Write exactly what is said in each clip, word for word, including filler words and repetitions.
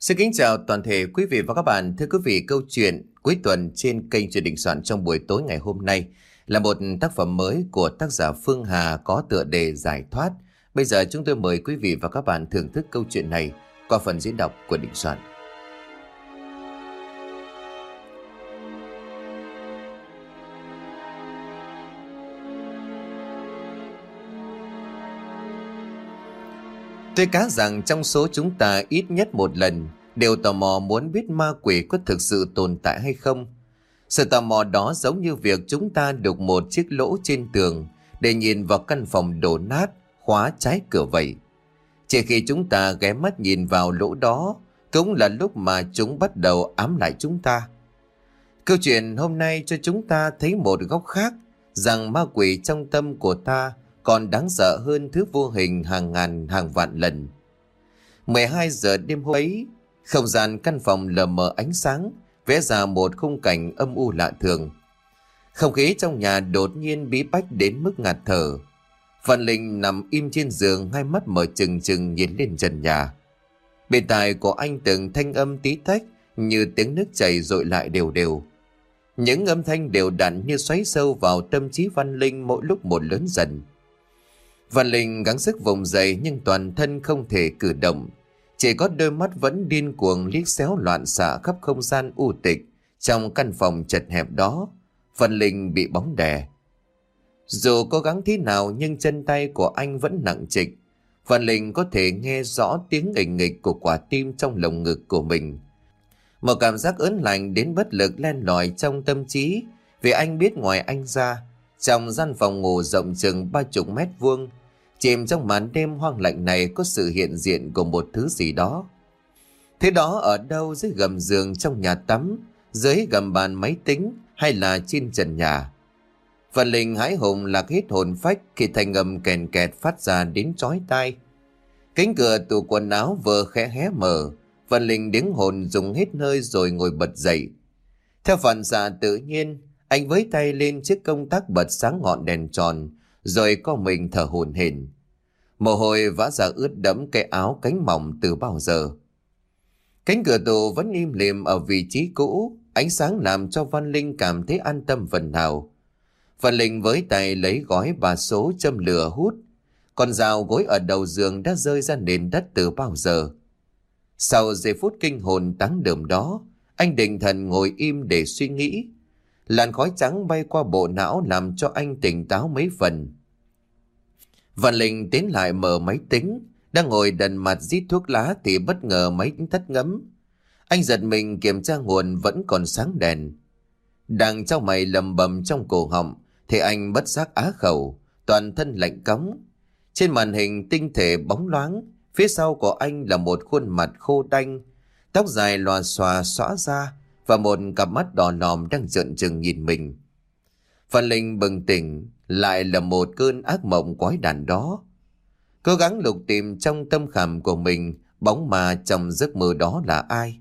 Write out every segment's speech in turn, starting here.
Xin kính chào toàn thể quý vị và các bạn. Thưa quý vị, câu chuyện cuối tuần trên kênh Chuyện Đình Soạn trong buổi tối ngày hôm nay là một tác phẩm mới của tác giả Phương Hà có tựa đề Giải Thoát. Bây giờ chúng tôi mời quý vị và các bạn thưởng thức câu chuyện này qua phần diễn đọc của Đình Soạn. Tôi cá rằng trong số chúng ta ít nhất một lần đều tò mò muốn biết ma quỷ có thực sự tồn tại hay không. Sự tò mò đó giống như việc chúng ta đục một chiếc lỗ trên tường để nhìn vào căn phòng đổ nát, khóa trái cửa vậy. Chỉ khi chúng ta ghé mắt nhìn vào lỗ đó, cũng là lúc mà chúng bắt đầu ám lại chúng ta. Câu chuyện hôm nay cho chúng ta thấy một góc khác, rằng ma quỷ trong tâm của ta còn đáng sợ hơn thứ vô hình hàng ngàn hàng vạn lần. mười hai giờ đêm hôm ấy, không gian căn phòng lờ mờ ánh sáng, vẽ ra một khung cảnh âm u lạ thường. Không khí trong nhà đột nhiên bí bách đến mức ngạt thở. Văn Linh nằm im trên giường, hai mắt mở trừng trừng nhìn lên trần nhà. Bên tai của anh từng thanh âm tí tách như tiếng nước chảy dội lại đều đều. Những âm thanh đều đặn như xoáy sâu vào tâm trí Văn Linh mỗi lúc một lớn dần. Văn Linh gắng sức vùng dậy nhưng toàn thân không thể cử động. Chỉ có đôi mắt vẫn điên cuồng liếc xéo loạn xạ khắp không gian u tịch trong căn phòng chật hẹp đó. Văn Linh bị bóng đè. Dù cố gắng thế nào nhưng chân tay của anh vẫn nặng trịch. Văn Linh có thể nghe rõ tiếng nghịch nghịch của quả tim trong lồng ngực của mình. Một cảm giác ớn lạnh đến bất lực len lỏi trong tâm trí, vì anh biết ngoài anh ra, trong gian phòng ngủ rộng chừng ba chục mét vuông, chìm trong màn đêm hoang lạnh này có sự hiện diện của một thứ gì đó. Thế đó ở đâu, dưới gầm giường trong nhà tắm, dưới gầm bàn máy tính hay là trên trần nhà? Văn Linh hãi hùng lạc hết hồn phách khi thanh âm kèn kẹt phát ra đến chói tai. Cánh cửa tủ quần áo vừa khẽ hé mở, Văn Linh đứng hồn dùng hết hơi rồi ngồi bật dậy. Theo phản xạ tự nhiên, anh với tay lên chiếc công tắc bật sáng ngọn đèn tròn, rồi co mình thở hổn hển. Mồ hôi vã ra ướt đẫm cái áo cánh mỏng từ bao giờ. Cánh cửa tủ vẫn im lìm ở vị trí cũ, ánh sáng làm cho Văn Linh cảm thấy an tâm phần nào. Văn Linh với tay lấy gói bà số châm lửa hút, con dao gối ở đầu giường đã rơi ra nền đất từ bao giờ. Sau giây phút kinh hồn táng đờm đó, anh định thần ngồi im để suy nghĩ. Làn khói trắng bay qua bộ não làm cho anh tỉnh táo mấy phần. Văn Linh tiến lại mở máy tính, đang ngồi đần mặt rít thuốc lá thì bất ngờ máy tính tắt ngấm. Anh giật mình kiểm tra nguồn vẫn còn sáng đèn. Đang trao mày lầm bầm trong cổ họng thì anh bất giác á khẩu, toàn thân lạnh cóng. Trên màn hình tinh thể bóng loáng, phía sau của anh là một khuôn mặt khô đanh, tóc dài lòa xòa xõa ra và một cặp mắt đỏ lòm đang trợn trừng nhìn mình. Văn Linh bừng tỉnh, lại là một cơn ác mộng quái đản đó. Cố gắng lục tìm trong tâm khảm của mình bóng ma trong giấc mơ đó là ai.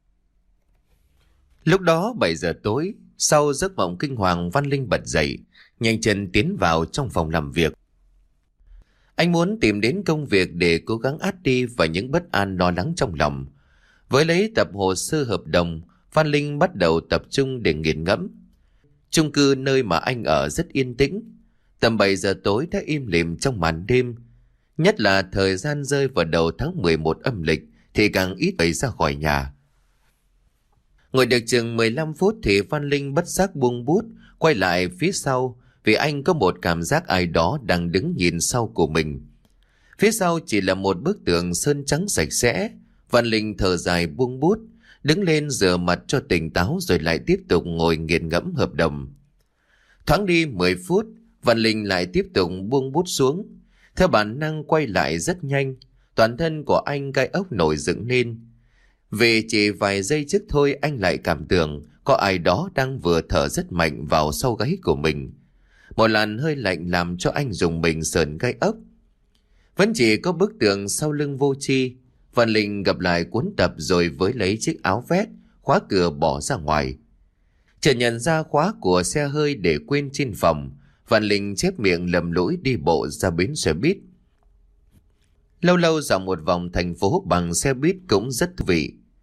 Lúc đó bảy giờ tối, sau giấc mộng kinh hoàng, Văn Linh bật dậy, nhanh chân tiến vào trong phòng làm việc. Anh muốn tìm đến công việc để cố gắng át đi và những bất an lo lắng trong lòng. Với lấy tập hồ sơ hợp đồng, Văn Linh bắt đầu tập trung để nghiền ngẫm. Chung cư nơi mà anh ở rất yên tĩnh. Tầm bảy giờ tối đã im lìm trong màn đêm. Nhất là thời gian rơi vào đầu tháng mười một âm lịch thì càng ít người ra khỏi nhà. Ngồi được chừng mười lăm phút thì Văn Linh bất giác buông bút, quay lại phía sau vì anh có một cảm giác ai đó đang đứng nhìn sau của mình. Phía sau chỉ là một bức tường sơn trắng sạch sẽ. Văn Linh thở dài buông bút, đứng lên rửa mặt cho tỉnh táo rồi lại tiếp tục ngồi nghiền ngẫm hợp đồng. Thoáng đi mười phút, Văn Linh lại tiếp tục buông bút xuống. Theo bản năng quay lại rất nhanh, toàn thân của anh gai ốc nổi dựng lên. Vì chỉ vài giây trước thôi anh lại cảm tưởng có ai đó đang vừa thở rất mạnh vào sau gáy của mình. Một làn hơi lạnh làm cho anh dùng mình sờn gai ốc. Vẫn chỉ có bức tường sau lưng vô tri. Văn Linh gặp lại cuốn tập rồi với lấy chiếc áo vest, khóa cửa bỏ ra ngoài. Chợt nhận ra khóa của xe hơi để quên trên phòng, Văn Linh chép miệng lầm lũi đi bộ ra bến xe buýt. Lâu lâu dạo một vòng thành phố bằng xe buýt cũng rất thú vị.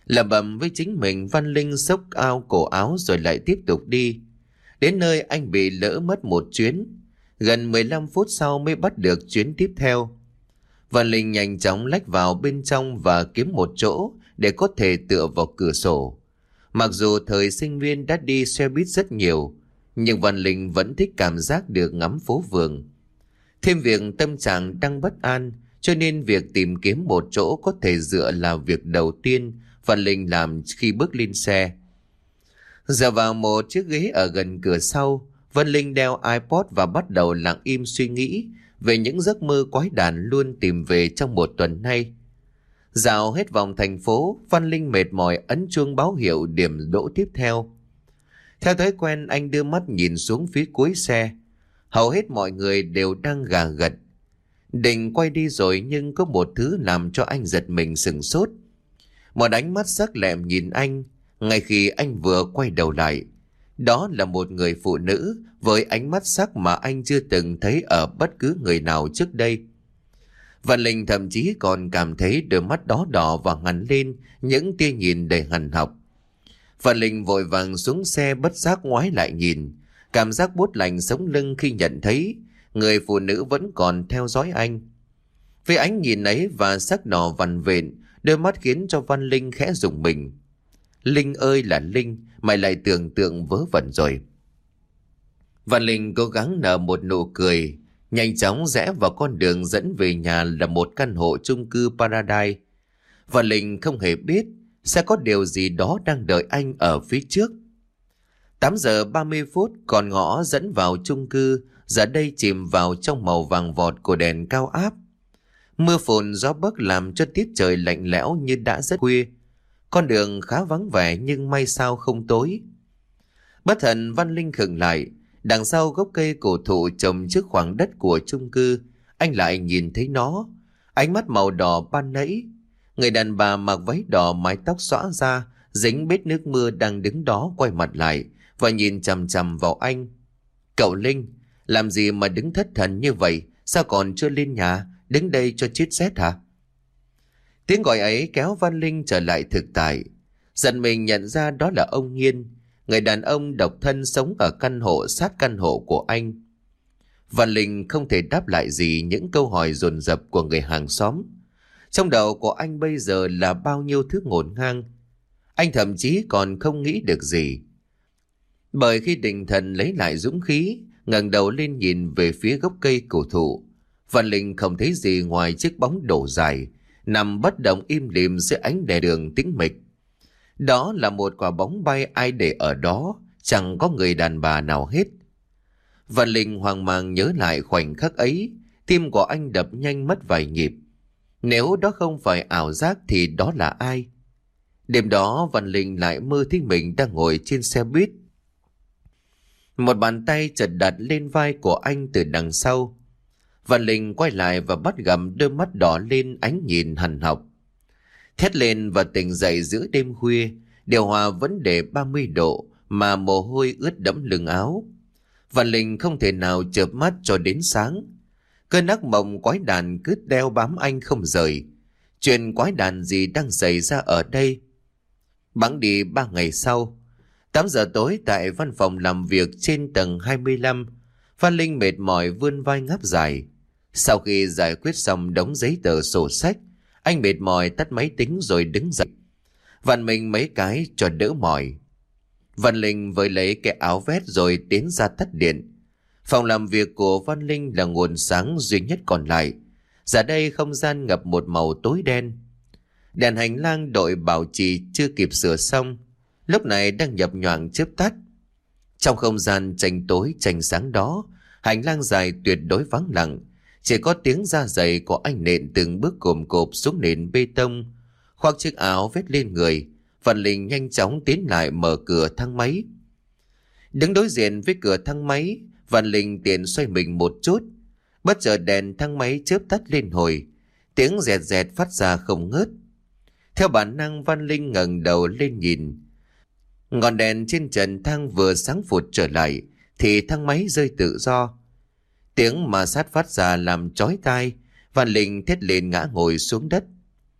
Lẩm bẩm với chính mình, Văn Linh xốc ao cổ áo rồi lại tiếp tục đi. Đến nơi anh bị lỡ mất một chuyến. Gần mười lăm phút sau mới bắt được chuyến tiếp theo. Văn Linh nhanh chóng lách vào bên trong và kiếm một chỗ để có thể tựa vào cửa sổ. Mặc dù thời sinh viên đã đi xe buýt rất nhiều, nhưng Văn Linh vẫn thích cảm giác được ngắm phố phường. Thêm việc tâm trạng đang bất an, cho nên việc tìm kiếm một chỗ có thể dựa là việc đầu tiên Văn Linh làm khi bước lên xe. Dựa vào một chiếc ghế ở gần cửa sau, Văn Linh đeo iPod và bắt đầu lặng im suy nghĩ về những giấc mơ quái đản luôn tìm về trong một tuần nay. Dạo hết vòng thành phố, Văn Linh mệt mỏi ấn chuông báo hiệu điểm đỗ tiếp theo. Theo thói quen, anh đưa mắt nhìn xuống phía cuối xe. Hầu hết mọi người đều đang gà gật. Định quay đi rồi, nhưng có một thứ làm cho anh giật mình sửng sốt. Một ánh mắt sắc lẹm nhìn anh ngay khi anh vừa quay đầu lại. Đó là một người phụ nữ với ánh mắt sắc mà anh chưa từng thấy ở bất cứ người nào trước đây. Văn Linh thậm chí còn cảm thấy đôi mắt đó đỏ và hằn lên những tia nhìn đầy hằn học. Văn Linh vội vàng xuống xe, bất giác ngoái lại nhìn. Cảm giác buốt lạnh sống lưng khi nhận thấy người phụ nữ vẫn còn theo dõi anh. Với ánh nhìn ấy và sắc đỏ vằn vện, đôi mắt khiến cho Văn Linh khẽ rùng mình. Linh ơi là Linh, mày lại tưởng tượng vớ vẩn rồi. Văn Linh cố gắng nở một nụ cười, nhanh chóng rẽ vào con đường dẫn về nhà là một căn hộ chung cư Paradise. Văn Linh không hề biết sẽ có điều gì đó đang đợi anh ở phía trước. tám giờ ba mươi phút, con ngõ dẫn vào chung cư giờ đây chìm vào trong màu vàng vọt của đèn cao áp. Mưa phùn gió bấc làm cho tiết trời lạnh lẽo như đã rất khuya. Con đường khá vắng vẻ nhưng may sao không tối. Bất thần Văn Linh khựng lại. Đằng sau gốc cây cổ thụ trồng trước khoảng đất của chung cư, anh lại nhìn thấy nó. Ánh mắt màu đỏ ban nãy. Người đàn bà mặc váy đỏ, mái tóc xõa ra, dính bết nước mưa đang đứng đó quay mặt lại và nhìn chằm chằm vào anh. Cậu Linh, làm gì mà đứng thất thần như vậy? Sao còn chưa lên nhà? Đứng đây cho chết rét hả? Tiếng gọi ấy kéo Văn Linh trở lại thực tại. Giận mình nhận ra đó là ông Nghiên, người đàn ông độc thân sống ở căn hộ sát căn hộ của anh. Văn Linh không thể đáp lại gì những câu hỏi dồn dập của người hàng xóm. Trong đầu của anh bây giờ là bao nhiêu thứ ngổn ngang. Anh thậm chí còn không nghĩ được gì. Bởi khi định thần lấy lại dũng khí, ngẩng đầu lên nhìn về phía gốc cây cổ thụ, Văn Linh không thấy gì ngoài chiếc bóng đổ dài nằm bất động im lìm dưới ánh đèn đường tĩnh mịch. Đó là một quả bóng bay, ai để ở đó, chẳng có người đàn bà nào hết. Văn Linh hoang mang nhớ lại khoảnh khắc ấy, tim của anh đập nhanh mất vài nhịp. Nếu đó không phải ảo giác thì đó là ai? Đêm đó Văn Linh lại mơ thấy mình đang ngồi trên xe buýt. Một bàn tay chợt đặt lên vai của anh từ đằng sau. Văn Linh quay lại và bắt gặp đôi mắt đỏ lên ánh nhìn hằn học. Thét lên và tỉnh dậy giữa đêm khuya, điều hòa vẫn để ba mươi độ mà mồ hôi ướt đẫm lưng áo. Văn Linh không thể nào chợp mắt cho đến sáng. Cơn ác mộng quái đàn cứ đeo bám anh không rời. Chuyện quái đàn gì đang xảy ra ở đây? Bẵng đi ba ngày sau, tám giờ tối tại văn phòng làm việc trên tầng hai mươi lăm, Văn Linh mệt mỏi vươn vai ngáp dài. Sau khi giải quyết xong đống giấy tờ sổ sách, anh mệt mỏi tắt máy tính rồi đứng dậy, vặn mình mấy cái cho đỡ mỏi. Văn Linh với lấy cái áo vest rồi tiến ra tắt điện. Phòng làm việc của Văn Linh là nguồn sáng duy nhất còn lại. Giờ đây không gian ngập một màu tối đen. Đèn hành lang đội bảo trì chưa kịp sửa xong, lúc này đang nhập nhoạng chớp tắt. Trong không gian tranh tối tranh sáng đó, hành lang dài tuyệt đối vắng lặng. Chỉ có tiếng da giày của anh nện từng bước cồm cộp xuống nền bê tông. Khoác chiếc áo vét lên người, Văn Linh nhanh chóng tiến lại mở cửa thang máy. Đứng đối diện với cửa thang máy, Văn Linh tiện xoay mình một chút. Bất chợt đèn thang máy chớp tắt lên hồi, tiếng rẹt rẹt phát ra không ngớt. Theo bản năng, Văn Linh ngẩng đầu lên nhìn. Ngọn đèn trên trần thang vừa sáng phụt trở lại thì thang máy rơi tự do. Tiếng ma sát phát ra làm chói tai. Văn Linh thét lên ngã ngồi xuống đất.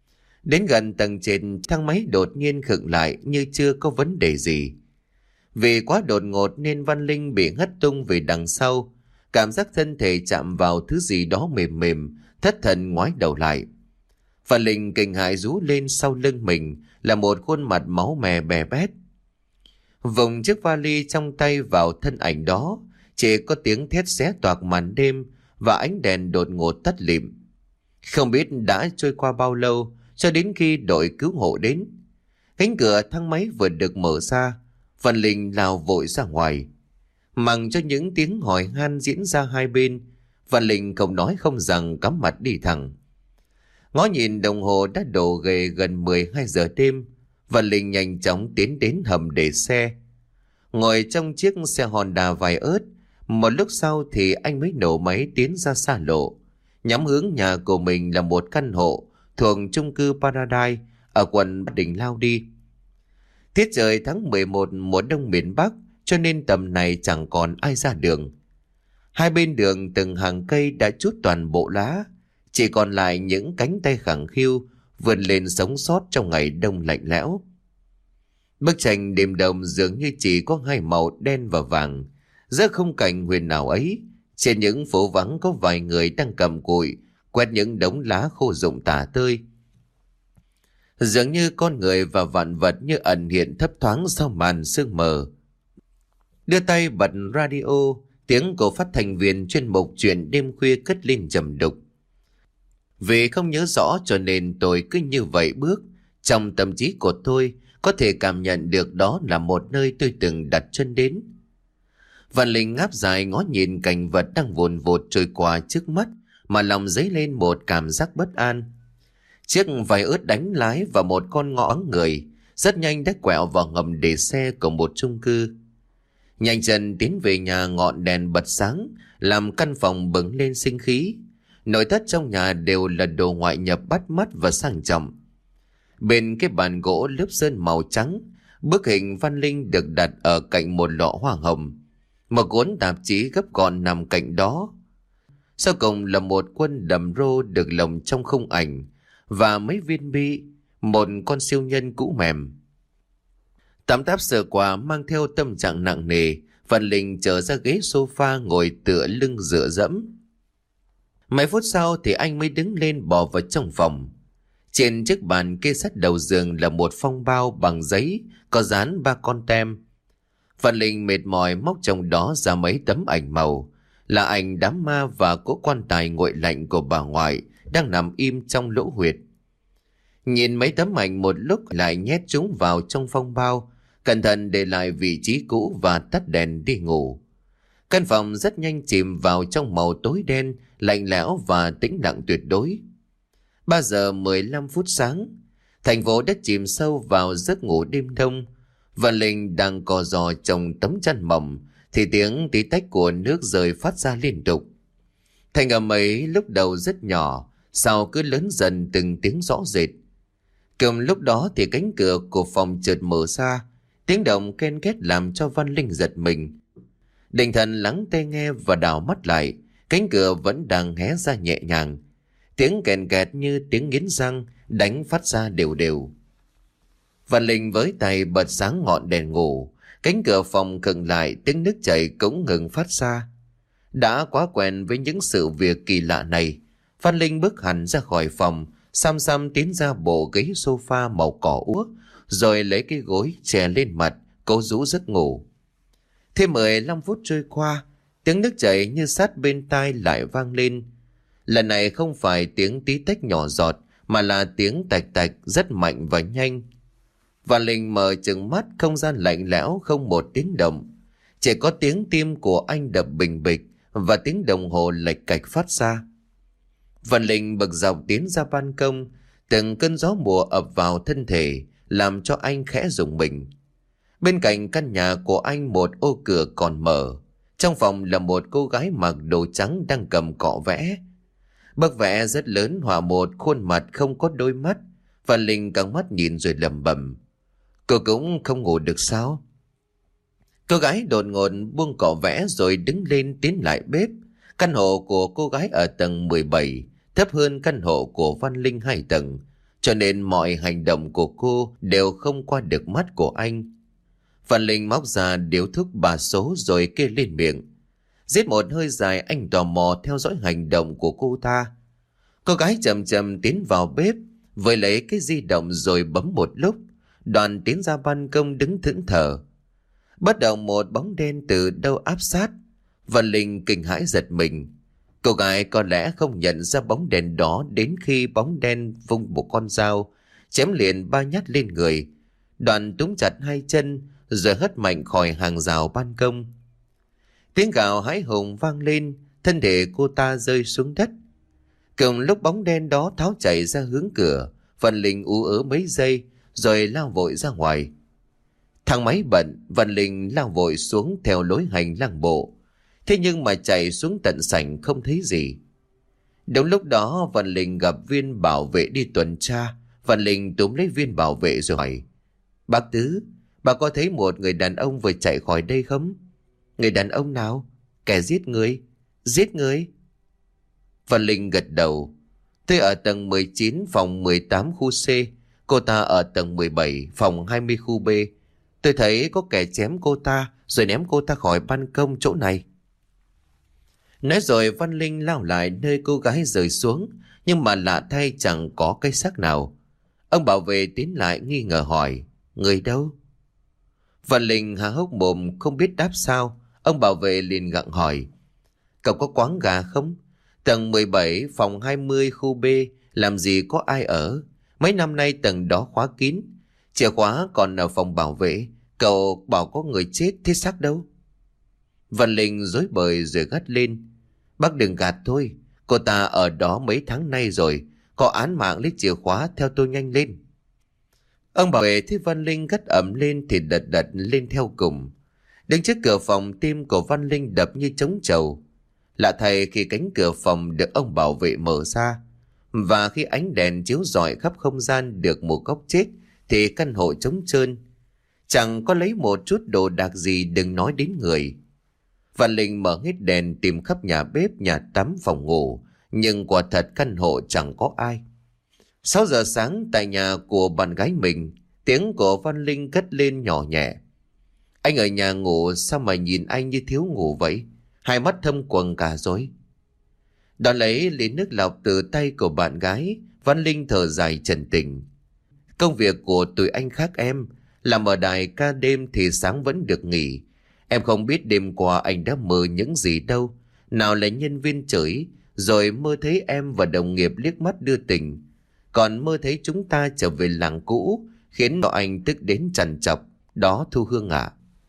Đến gần tầng trên, thang máy đột nhiên khựng lại như chưa có vấn đề gì. Vì quá đột ngột nên Văn Linh bị hất tung về đằng sau, cảm giác thân thể chạm vào thứ gì đó mềm mềm, thất thần ngoái đầu lại. Văn Linh kinh hãi rú lên, sau lưng mình là một khuôn mặt máu me bè bét. Vùng chiếc vali trong tay vào thân ảnh đó, chỉ có tiếng thét xé toạc màn đêm và ánh đèn đột ngột tắt lịm. Không biết đã trôi qua bao lâu cho đến khi đội cứu hộ đến. Cánh cửa thang máy vừa được mở ra, Văn Linh lao vội ra ngoài. Mặc cho những tiếng hỏi han diễn ra hai bên, Văn Linh không nói không rằng cắm mặt đi thẳng. Ngó nhìn đồng hồ đã đổ ghề gần mười hai giờ đêm, Văn Linh nhanh chóng tiến đến hầm để xe. Ngồi trong chiếc xe Honda vài ớt, một lúc sau thì anh mới nổ máy tiến ra xa lộ, nhắm hướng nhà của mình là một căn hộ thuộc chung cư Paradise ở quận Ba Đình lao đi. Tiết trời tháng mười một mùa đông miền Bắc, cho nên tầm này chẳng còn ai ra đường. Hai bên đường từng hàng cây đã trút toàn bộ lá, chỉ còn lại những cánh tay khẳng khiu vươn lên sống sót trong ngày đông lạnh lẽo. Bức tranh đêm đông dường như chỉ có hai màu đen và vàng. Giữa khung cảnh huyền ảo ấy, trên những phố vắng có vài người đang cầm cụi quét những đống lá khô rụng tả tơi. Dường như con người và vạn vật như ẩn hiện thấp thoáng sau màn sương mờ. Đưa tay bật radio, tiếng của phát thanh viên chuyên mục chuyện đêm khuya cất lên trầm đục. Vì không nhớ rõ cho nên tôi cứ như vậy bước. Trong tâm trí của tôi có thể cảm nhận được đó là một nơi tôi từng đặt chân đến. Văn Linh ngáp dài ngó nhìn cảnh vật đang vồn vột trôi qua trước mắt mà lòng dấy lên một cảm giác bất an. Chiếc vài ớt đánh lái và một con ngõ người rất nhanh đã quẹo vào ngầm để xe của một chung cư. Nhanh chân tiến về nhà, ngọn đèn bật sáng làm căn phòng bừng lên sinh khí. Nội thất trong nhà đều là đồ ngoại nhập bắt mắt và sang trọng. Bên cái bàn gỗ lớp sơn màu trắng, bức hình Văn Linh được đặt ở cạnh một lọ hoa hồng. Một cuốn tạp chí gấp gọn nằm cạnh đó. Sau cùng là một quân đầm rô được lồng trong khung ảnh và mấy viên bi, một con siêu nhân cũ mềm. Tắm táp sờ qua mang theo tâm trạng nặng nề, Văn Linh trở ra ghế sofa ngồi tựa lưng dựa dẫm. Mấy phút sau thì anh mới đứng lên bỏ vào trong phòng. Trên chiếc bàn kê sát đầu giường là một phong bao bằng giấy có dán ba con tem. Văn Linh mệt mỏi móc trong đó ra mấy tấm ảnh màu, là ảnh đám ma và cỗ quan tài nguội lạnh của bà ngoại đang nằm im trong lỗ huyệt. Nhìn mấy tấm ảnh một lúc lại nhét chúng vào trong phong bao, cẩn thận để lại vị trí cũ và tắt đèn đi ngủ. Căn phòng rất nhanh chìm vào trong màu tối đen, lạnh lẽo và tĩnh lặng tuyệt đối. Ba giờ mười lăm phút sáng, thành phố đã chìm sâu vào giấc ngủ đêm đông. Văn Linh đang co giò trong tấm chăn mỏng thì tiếng tí tách của nước rơi phát ra liên tục. Thành âm ấy lúc đầu rất nhỏ, sau cứ lớn dần từng tiếng rõ rệt. Cùng lúc đó thì cánh cửa của phòng chợt mở ra, tiếng động ken két làm cho Văn Linh giật mình. Định thần lắng tai nghe và đảo mắt lại, cánh cửa vẫn đang hé ra nhẹ nhàng. Tiếng kèn kẹt như tiếng nghiến răng đánh phát ra đều đều. Văn Linh với tay bật sáng ngọn đèn ngủ, cánh cửa phòng khựng lại, tiếng nước chảy cũng ngừng phát ra. Đã quá quen với những sự việc kỳ lạ này, Văn Linh bước hẳn ra khỏi phòng, xăm xăm tiến ra bộ ghế sofa màu cỏ úa, rồi lấy cái gối chè lên mặt, cố rũ giấc ngủ. Thêm mười lăm phút trôi qua, tiếng nước chảy như sát bên tai lại vang lên. Lần này không phải tiếng tí tách nhỏ giọt, mà là tiếng tạch tạch rất mạnh và nhanh. Văn Linh mở trừng mắt, không gian lạnh lẽo không một tiếng động. Chỉ có tiếng tim của anh đập bình bịch và tiếng đồng hồ lệch cạch phát ra. Văn Linh bực dọc tiến ra ban công, từng cơn gió mùa ập vào thân thể, làm cho anh khẽ rùng mình. Bên cạnh căn nhà của anh một ô cửa còn mở. Trong phòng là một cô gái mặc đồ trắng đang cầm cọ vẽ. Bức vẽ rất lớn họa một khuôn mặt không có đôi mắt. Văn Linh căng mắt nhìn rồi lẩm bẩm: cô cũng không ngủ được sao? Cô gái đột ngột buông cọ vẽ rồi đứng lên tiến lại bếp. Căn hộ của cô gái ở tầng mười bảy, thấp hơn căn hộ của Văn Linh hai tầng, cho nên mọi hành động của cô đều không qua được mắt của anh. Văn Linh móc ra điếu thuốc ba số rồi kê lên miệng. Giết một hơi dài, anh tò mò theo dõi hành động của cô ta. Cô gái chậm chậm tiến vào bếp, với lấy cái di động rồi bấm một lúc, đoàn tiến ra ban công đứng thẫn thờ. Bắt đầu một bóng đen từ đâu áp sát. Văn Linh kinh hãi giật mình. Cô gái có lẽ không nhận ra bóng đèn đó đến khi bóng đen vung một con dao, chém liền ba nhát lên người. Đoàn túm chặt hai chân rồi hất mạnh khỏi hàng rào ban công. Tiếng gào hãi hùng vang lên, thân thể cô ta rơi xuống đất. Cùng lúc bóng đen đó tháo chạy ra hướng cửa, Văn Linh ú ớ mấy giây rồi lao vội ra ngoài. Thang máy bận, Văn Linh lao vội xuống theo lối hành lang bộ. Thế nhưng mà chạy xuống tận sảnh không thấy gì. Đúng lúc đó Văn Linh gặp viên bảo vệ đi tuần tra. Văn Linh túm lấy viên bảo vệ rồi hỏi: "Bác Tứ, bà có thấy một người đàn ông vừa chạy khỏi đây không?" "Người đàn ông nào?" "Kẻ giết người." "Giết người?" Văn Linh gật đầu. "Tôi ở tầng mười chín phòng mười tám khu C. Cô ta ở tầng mười bảy phòng hai mươi khu B. Tôi thấy có kẻ chém cô ta rồi ném cô ta khỏi ban công chỗ này." Nói rồi Văn Linh lao lại nơi cô gái rơi xuống, nhưng mà lạ thay chẳng có cái xác nào. Ông bảo vệ tiến lại nghi ngờ hỏi: "Người đâu?" Văn Linh há hốc mồm không biết đáp sao. Ông bảo vệ liền gặng hỏi: "Cậu có quán gà không? Tầng mười bảy phòng hai mươi khu B làm gì có ai ở. Mấy năm nay tầng đó khóa kín. Chìa khóa còn ở phòng bảo vệ. Cậu bảo có người chết, thế xác đâu?" Văn Linh rối bời rồi gắt lên: "Bác đừng gạt tôi. Cô ta ở đó mấy tháng nay rồi. Có án mạng, lấy chìa khóa theo tôi nhanh lên." Ông bảo vệ thấy Văn Linh gắt ẩm lên thì đật đật lên theo cùng. Đứng trước cửa phòng, tim của Văn Linh đập như trống trầu. Lạ thay khi cánh cửa phòng được ông bảo vệ mở ra, và khi ánh đèn chiếu rọi khắp không gian được một góc chết, thì căn hộ trống trơn. Chẳng có lấy một chút đồ đạc gì, đừng nói đến người. Văn Linh mở hết đèn tìm khắp nhà bếp, nhà tắm, phòng ngủ, nhưng quả thật căn hộ chẳng có ai. Sáu giờ sáng tại nhà của bạn gái mình, tiếng của Văn Linh cất lên nhỏ nhẹ: "Anh ở nhà ngủ, sao mà nhìn anh như thiếu ngủ vậy? Hai mắt thâm quầng cả rồi." Đón lấy ly nước lọc từ tay của bạn gái, Văn Linh thở dài trần tình: "Công việc của tụi anh khác em. Làm ở đài ca đêm thì sáng vẫn được nghỉ. Em không biết đêm qua anh đã mơ những gì đâu. Nào là nhân viên chửi, rồi mơ thấy em và đồng nghiệp liếc mắt đưa tình. Còn mơ thấy chúng ta trở về làng cũ, khiến cho anh tức đến trằn trọc. Đó Thu Hương ạ."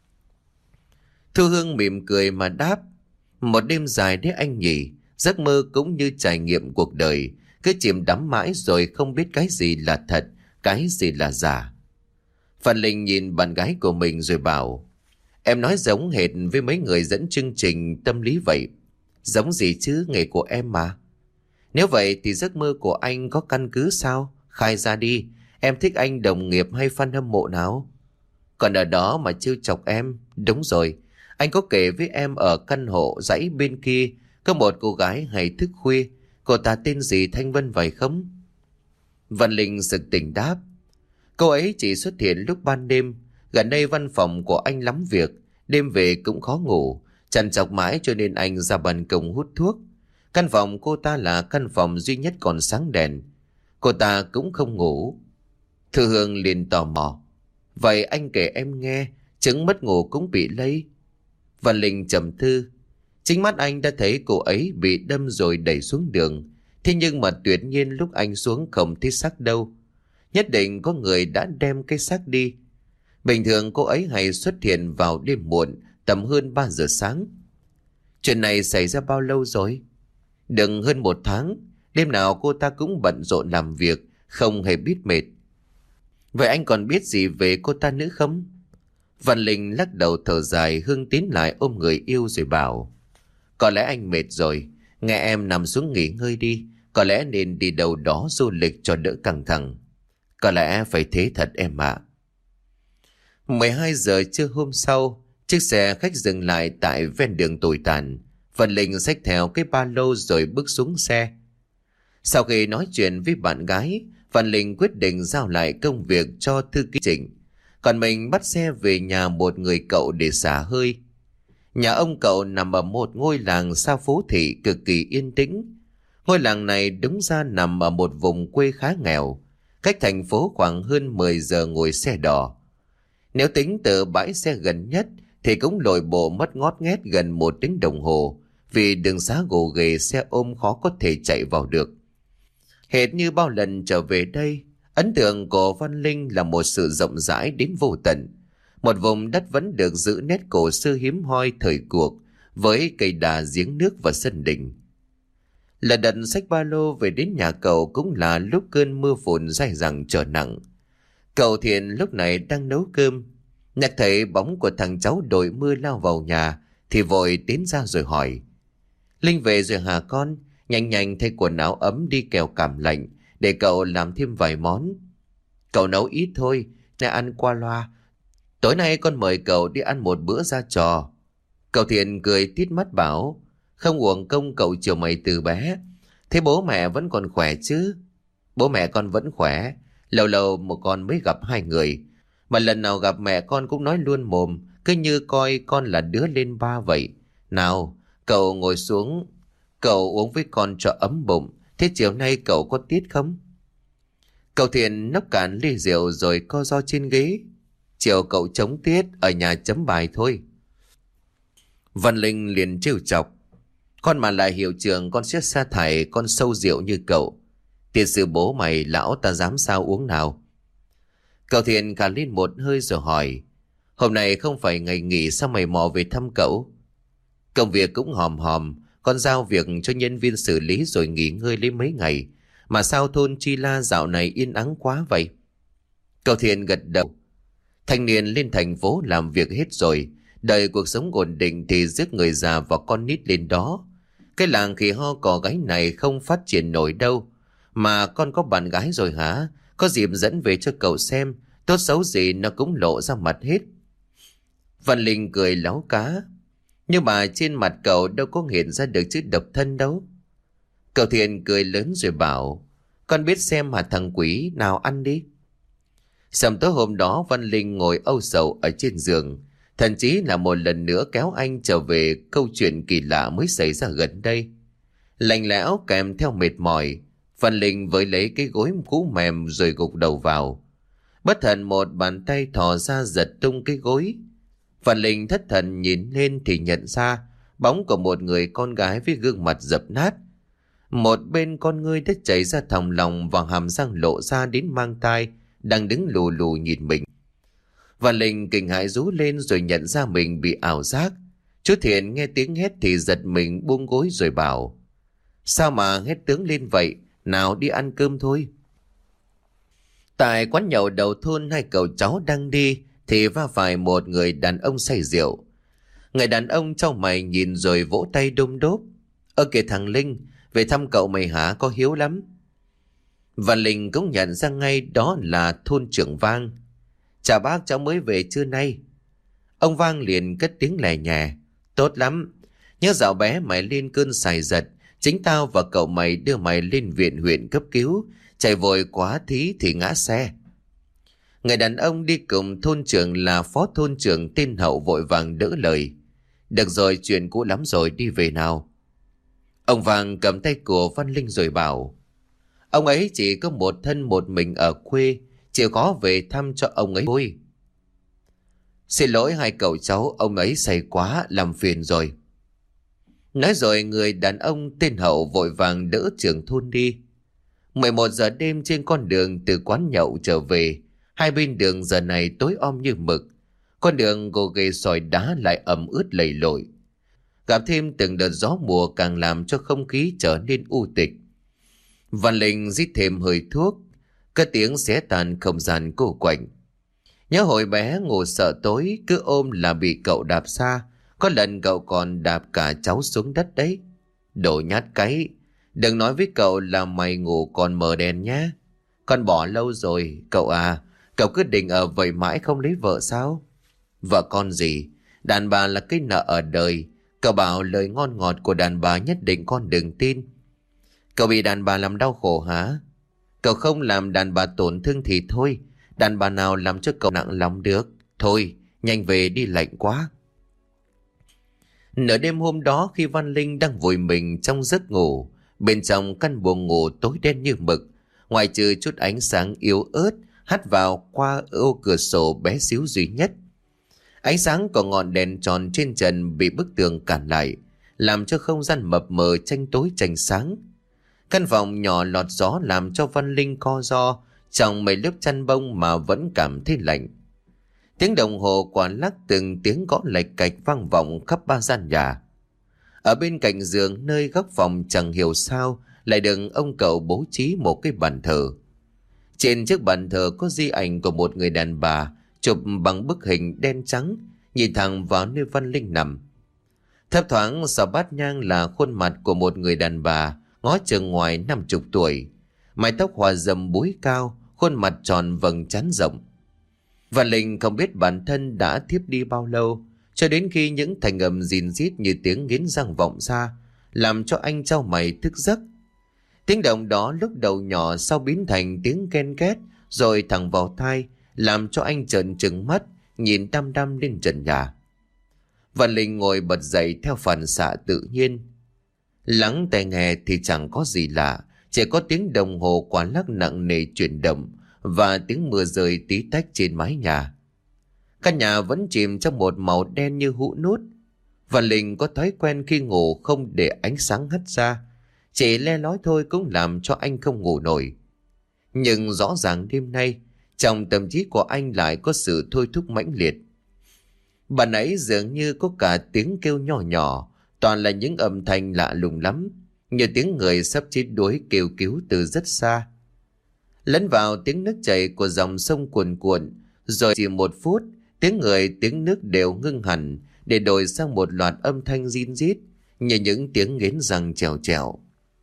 Thu Hương mỉm cười mà đáp: "Một đêm dài đấy anh nhỉ. Giấc mơ cũng như trải nghiệm cuộc đời, cứ chìm đắm mãi rồi không biết cái gì là thật, cái gì là giả." Phan Linh nhìn bạn gái của mình rồi bảo: "Em nói giống hệt với mấy người dẫn chương trình tâm lý vậy." "Giống gì chứ, nghề của em mà." "Nếu vậy thì giấc mơ của anh có căn cứ sao? Khai ra đi. Em thích anh đồng nghiệp hay fan hâm mộ nào?" "Còn ở đó mà trêu chọc em." "Đúng rồi. Anh có kể với em ở căn hộ dãy bên kia có một cô gái hay thức khuya. Cô ta tên gì, Thanh Vân vậy không?" Văn Linh sực tỉnh đáp: "Cô ấy chỉ xuất hiện lúc ban đêm. Gần đây văn phòng của anh lắm việc, đêm về cũng khó ngủ, trằn trọc mãi cho nên anh ra ban công hút thuốc. Căn phòng cô ta là căn phòng duy nhất còn sáng đèn. Cô ta cũng không ngủ." Thư Hương liền tò mò: "Vậy anh kể em nghe, chứng mất ngủ cũng bị lây." Văn Linh trầm tư: "Chính mắt anh đã thấy cô ấy bị đâm rồi đẩy xuống đường. Thế nhưng mà tuyệt nhiên lúc anh xuống không thấy xác đâu. Nhất định có người đã đem cái xác đi. Bình thường cô ấy hay xuất hiện vào đêm muộn, tầm hơn ba giờ sáng." "Chuyện này xảy ra bao lâu rồi?" "Đừng hơn một tháng. Đêm nào cô ta cũng bận rộn làm việc, không hề biết mệt." "Vậy anh còn biết gì về cô ta nữa không?" Văn Linh lắc đầu thở dài. Hương tiến lại ôm người yêu rồi bảo: "Có lẽ anh mệt rồi. Nghe em nằm xuống nghỉ ngơi đi. Có lẽ nên đi đâu đó du lịch cho đỡ căng thẳng." "Có lẽ phải thế thật em ạ." mười hai giờ trưa hôm sau, chiếc xe khách dừng lại tại ven đường tồi tàn. Văn Linh xách theo cái ba lô rồi bước xuống xe. Sau khi nói chuyện với bạn gái, Văn Linh quyết định giao lại công việc cho thư ký Trịnh, còn mình bắt xe về nhà một người cậu để xả hơi. Nhà ông cậu nằm ở một ngôi làng xa phố thị cực kỳ yên tĩnh. Ngôi làng này đúng ra nằm ở một vùng quê khá nghèo, cách thành phố khoảng hơn mười giờ ngồi xe đò. Nếu tính từ bãi xe gần nhất thì cũng lội bộ mất ngót nghét gần một tiếng đồng hồ, vì đường xá gồ ghề xe ôm khó có thể chạy vào được. Hệt như bao lần trở về đây, ấn tượng của Văn Linh là một sự rộng rãi đến vô tận. Một vùng đất vẫn được giữ nét cổ xưa hiếm hoi thời cuộc, với cây đà, giếng nước và sân đình. Lần đặt xách ba lô về đến nhà cậu cũng là lúc cơn mưa phùn dai dẳng trở nặng. Cậu Thiện lúc này đang nấu cơm, nhặt thấy bóng của thằng cháu đội mưa lao vào nhà thì vội tiến ra rồi hỏi: Linh về rồi hả con? Nhanh nhanh thay quần áo ấm đi kẻo cảm lạnh, để cậu làm thêm vài món. Cậu nấu ít thôi, để ăn qua loa. Tối nay con mời cậu đi ăn một bữa ra trò. Cậu Thiện cười tít mắt bảo: Không uổng công cậu chiều mày từ bé. Thế bố mẹ vẫn còn khỏe chứ? Bố mẹ con vẫn khỏe. Lâu lâu một con mới gặp hai người, mà lần nào gặp mẹ con cũng nói luôn mồm, cứ như coi con là đứa lên ba vậy. Nào, cậu ngồi xuống, cậu uống với con cho ấm bụng. Thế chiều nay cậu có tiết không? Cậu Thiện nốc cạn ly rượu rồi co ro trên ghế. Chiều cậu chống tiết, ở nhà chấm bài thôi. Văn Linh liền trêu chọc: Con mà lại hiệu trưởng con sẽ sa thải con sâu rượu như cậu. Tiền sư bố mày lão ta dám sao uống nào? Cậu Thiện cả lên một hơi rồi hỏi: Hôm nay không phải ngày nghỉ sao mày mò về thăm cậu? Công việc cũng hòm hòm, con giao việc cho nhân viên xử lý rồi nghỉ ngơi lấy mấy ngày. Mà sao thôn Chi La dạo này yên ắng quá vậy? Cậu Thiện gật đầu: Thanh niên lên thành phố làm việc hết rồi, đợi cuộc sống ổn định thì rước người già và con nít lên đó. Cái làng khỉ ho cò gáy này không phát triển nổi đâu. Mà con có bạn gái rồi hả? Có dịp dẫn về cho cậu xem, tốt xấu gì nó cũng lộ ra mặt hết. Văn Linh cười láo cá: Nhưng mà trên mặt cậu đâu có hiện ra được chữ độc thân đâu. Cậu Thiện cười lớn rồi bảo: Con biết xem hả thằng quỷ, nào ăn đi. Sầm tối hôm đó Văn Linh ngồi âu sầu ở trên giường, thậm chí là một lần nữa kéo anh trở về câu chuyện kỳ lạ mới xảy ra gần đây. Lạnh lẽo kèm theo mệt mỏi, Văn Linh với lấy cái gối cũ mềm rồi gục đầu vào. Bất thần một bàn tay thò ra giật tung cái gối. Văn Linh thất thần nhìn lên thì nhận ra bóng của một người con gái với gương mặt dập nát. Một bên con ngươi đã chảy ra thòng lòng và hàm răng lộ ra đến mang tai, đang đứng lù lù nhìn mình. Văn Linh kinh hãi rú lên rồi nhận ra mình bị ảo giác. Chú Thiện nghe tiếng hét thì giật mình buông gối rồi bảo: Sao mà hét tướng lên vậy? Nào đi ăn cơm thôi. Tại quán nhậu đầu thôn hai cậu cháu đang đi thì va phải một người đàn ông say rượu. Người đàn ông trao mày nhìn rồi vỗ tay đôm đốp: Ơ kìa thằng Linh, về thăm cậu mày hả, có hiếu lắm. Văn Linh cũng nhận ra ngay đó là thôn trưởng Vang. Chào bác, cháu mới về trưa nay. Ông Vang liền cất tiếng lè nhè: Tốt lắm, nhớ dạo bé mày lên cơn sài giật, chính tao và cậu mày đưa mày lên viện huyện cấp cứu, chạy vội quá thí thì ngã xe. Người đàn ông đi cùng thôn trưởng là phó thôn trưởng tên Hậu vội vàng đỡ lời: Được rồi, chuyện cũ lắm rồi, đi về nào. Ông Vàng cầm tay của Văn Linh rồi bảo: Ông ấy chỉ có một thân một mình ở quê, chịu khó về thăm cho ông ấy thôi. Xin lỗi hai cậu cháu, ông ấy say quá, làm phiền rồi. Nói rồi người đàn ông tên Hậu vội vàng đỡ trưởng thôn đi. mười một giờ đêm trên con đường từ quán nhậu trở về, hai bên đường giờ này tối om như mực. Con đường gồ ghề sỏi đá lại ẩm ướt lầy lội. Gặp thêm từng đợt gió mùa càng làm cho không khí trở nên u tịch. Văn Linh rít thêm hơi thuốc, cất tiếng xé tàn không gian cô quạnh. Nhớ hồi bé ngủ sợ tối, cứ ôm là bị cậu đạp xa. Có lần cậu còn đạp cả cháu xuống đất đấy. Đồ nhát cái, đừng nói với cậu là mày ngủ còn mờ đèn nhá. Con bỏ lâu rồi, cậu à, cậu cứ định ở vậy mãi không lấy vợ sao? Vợ con gì, đàn bà là cái nợ ở đời. Cậu bảo lời ngon ngọt của đàn bà nhất định con đừng tin. Cậu bị đàn bà làm đau khổ hả? Cậu không làm đàn bà tổn thương thì thôi, đàn bà nào làm cho cậu nặng lòng được. Thôi, nhanh về đi, lạnh quá. Nửa đêm hôm đó, khi Văn Linh đang vùi mình trong giấc ngủ, bên trong căn buồng ngủ tối đen như mực, ngoài trừ chút ánh sáng yếu ớt hắt vào qua ô cửa sổ bé xíu duy nhất. Ánh sáng của ngọn đèn tròn trên trần bị bức tường cản lại, làm cho không gian mập mờ tranh tối tranh sáng. Căn phòng nhỏ lọt gió làm cho Văn Linh co ro trong mấy lớp chăn bông mà vẫn cảm thấy lạnh. Tiếng đồng hồ quả lắc từng tiếng gõ lạch cạch vang vọng khắp ba gian nhà. Ở bên cạnh giường, nơi góc phòng chẳng hiểu sao lại được ông cậu bố trí một cái bàn thờ. Trên chiếc bàn thờ có di ảnh của một người đàn bà chụp bằng bức hình đen trắng, nhìn thẳng vào nơi Văn Linh nằm. Thấp thoáng sau bát nhang là khuôn mặt của một người đàn bà ngó chừng ngoài năm chục tuổi, mái tóc hòa râm búi cao, khuôn mặt tròn vầng trán rộng. Văn Linh không biết bản thân đã thiếp đi bao lâu, cho đến khi những thành âm rìn rít như tiếng nghiến răng vọng ra, làm cho anh chau mày thức giấc. Tiếng động đó lúc đầu nhỏ, sau biến thành tiếng ken két rồi thẳng vào tai, làm cho anh trợn trừng mắt nhìn đăm đăm lên trần nhà. Văn Linh ngồi bật dậy theo phản xạ tự nhiên. Lắng tai nghe thì chẳng có gì lạ, chỉ có tiếng đồng hồ quả lắc nặng nề chuyển động và tiếng mưa rơi tí tách trên mái nhà. Căn nhà vẫn chìm trong một màu đen như hũ nút. Văn Linh có thói quen khi ngủ không để ánh sáng hắt ra, chỉ le lói thôi cũng làm cho anh không ngủ nổi. Nhưng rõ ràng đêm nay, trong tâm trí của anh lại có sự thôi thúc mãnh liệt. Ban nãy dường như có cả tiếng kêu nhỏ nhỏ, toàn là những âm thanh lạ lùng lắm, như tiếng người sắp chết đuối kêu cứu từ rất xa. Lẫn vào tiếng nước chảy của dòng sông cuồn cuộn, rồi chỉ một phút, tiếng người tiếng nước đều ngưng hẳn để đổi sang một loạt âm thanh rin rít như những tiếng nghiến răng trèo trèo.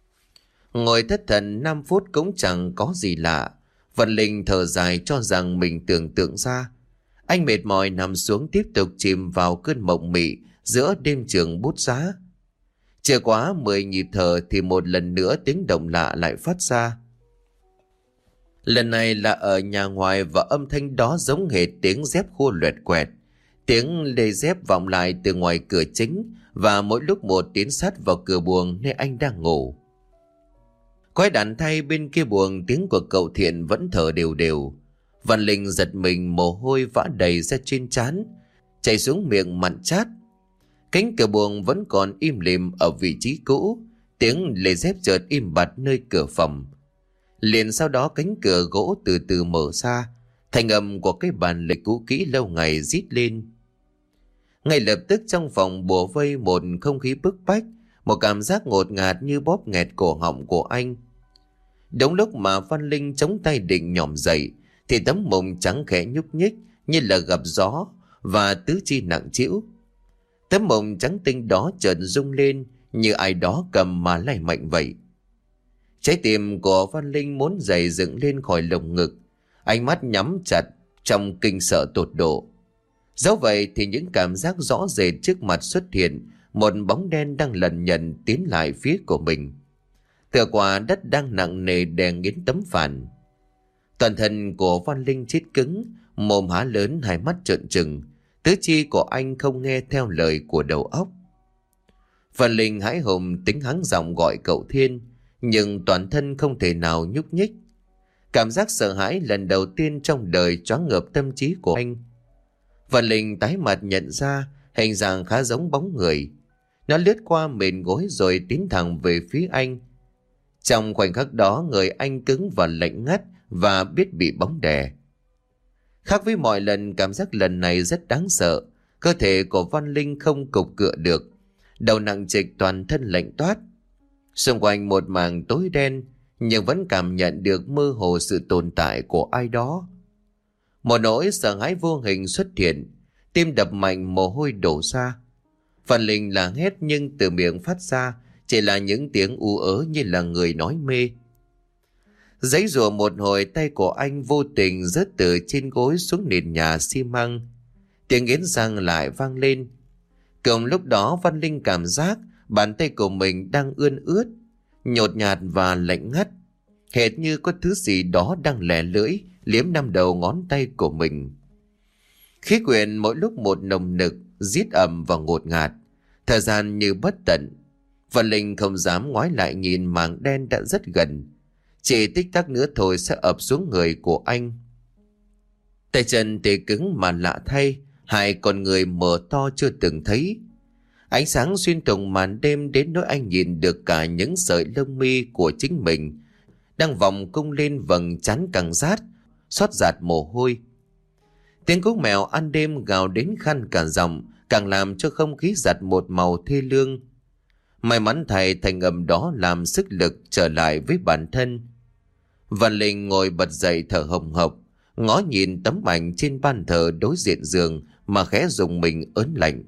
Ngồi thất thần năm phút cũng chẳng có gì lạ. Văn Linh thở dài cho rằng mình tưởng tượng ra. Anh mệt mỏi nằm xuống tiếp tục chìm vào cơn mộng mị giữa đêm trường bút giá. Chưa quá mười nhịp thở thì một lần nữa tiếng động lạ lại phát ra. Lần này là ở nhà ngoài và âm thanh đó giống hệt tiếng dép khua loẹt quẹt. Tiếng lê dép vọng lại từ ngoài cửa chính và mỗi lúc một tiến sát vào cửa buồng nơi anh đang ngủ. Quái đản thay, bên kia buồng tiếng của cậu Thiện vẫn thở đều đều. Văn Linh giật mình, mồ hôi vã đầy ra trên trán, chảy xuống miệng mặn chát. Cánh cửa buồng vẫn còn im lìm ở vị trí cũ, tiếng lê dép chợt im bặt nơi cửa phòng. Liền sau đó cánh cửa gỗ từ từ mở ra, thành âm của cái bàn lệch cũ kỹ lâu ngày rít lên. Ngay lập tức trong phòng bủa vây một không khí bức bách, một cảm giác ngột ngạt như bóp nghẹt cổ họng của anh. Đúng lúc mà Văn Linh chống tay định nhỏm dậy thì tấm mông trắng khẽ nhúc nhích như là gặp gió và tứ chi nặng trĩu. Tấm mông trắng tinh đó chợt rung lên như ai đó cầm mà lay mạnh vậy. Trái tim của Văn Linh muốn giày dựng lên khỏi lồng ngực, ánh mắt nhắm chặt trong kinh sợ tột độ. Dẫu vậy thì những cảm giác rõ rệt trước mặt xuất hiện một bóng đen đang lần nhận tiến lại phía của mình. Tựa quả đất đang nặng nề đè nghiến tấm phản. Toàn thân của Văn Linh chết cứng, mồm há lớn, hai mắt trợn trừng, tứ chi của anh không nghe theo lời của đầu óc. Văn Linh hãi hùng tính hắng giọng gọi cậu Thiên, nhưng toàn thân không thể nào nhúc nhích. Cảm giác sợ hãi lần đầu tiên trong đời choáng ngợp tâm trí của anh. Văn Linh tái mặt nhận ra hình dạng khá giống bóng người. Nó lướt qua mền gối rồi tiến thẳng về phía anh. Trong khoảnh khắc đó, người anh cứng và lạnh ngắt và biết bị bóng đè. Khác với mọi lần, cảm giác lần này rất đáng sợ. Cơ thể của Văn Linh không cục cựa được, đầu nặng trịch, toàn thân lạnh toát. Xung quanh một mảng tối đen, nhưng vẫn cảm nhận được mơ hồ sự tồn tại của ai đó. Một nỗi sợ hãi vô hình xuất hiện, tim đập mạnh, mồ hôi đổ ra. Văn Linh là hét nhưng từ miệng phát ra chỉ là những tiếng u ớ như là người nói mê. Giãy giụa một hồi, tay của anh vô tình rớt từ trên gối xuống nền nhà xi măng. Tiếng nghiến răng lại vang lên. Cùng lúc đó Văn Linh cảm giác bàn tay của mình đang ươn ướt, nhột nhạt và lạnh ngắt. hệt như có thứ gì đó đang lẻ lưỡi liếm năm đầu ngón tay của mình. Khí quyển mỗi lúc một nồng nực, giết ẩm và ngột ngạt, thời gian như bất tận. Văn Linh không dám ngoái lại nhìn mảng đen đã rất gần, chỉ tích tắc nữa thôi sẽ ập xuống người của anh. Tay chân tê cứng mà lạ thay, hai con người mở to chưa từng thấy. Ánh sáng xuyên thủng màn đêm đến nỗi anh nhìn được cả những sợi lông mi của chính mình đang vòng cung lên vầng trán càng rát, xót giạt mồ hôi. Tiếng cú mèo ăn đêm gào đến khăn cả giọng, càng làm cho không khí giặt một màu thê lương. May mắn thay thành âm đó làm sức lực trở lại với bản thân. Văn Linh ngồi bật dậy thở hồng hộc, ngó nhìn tấm ảnh trên ban thờ đối diện giường mà khẽ rùng mình ớn lạnh.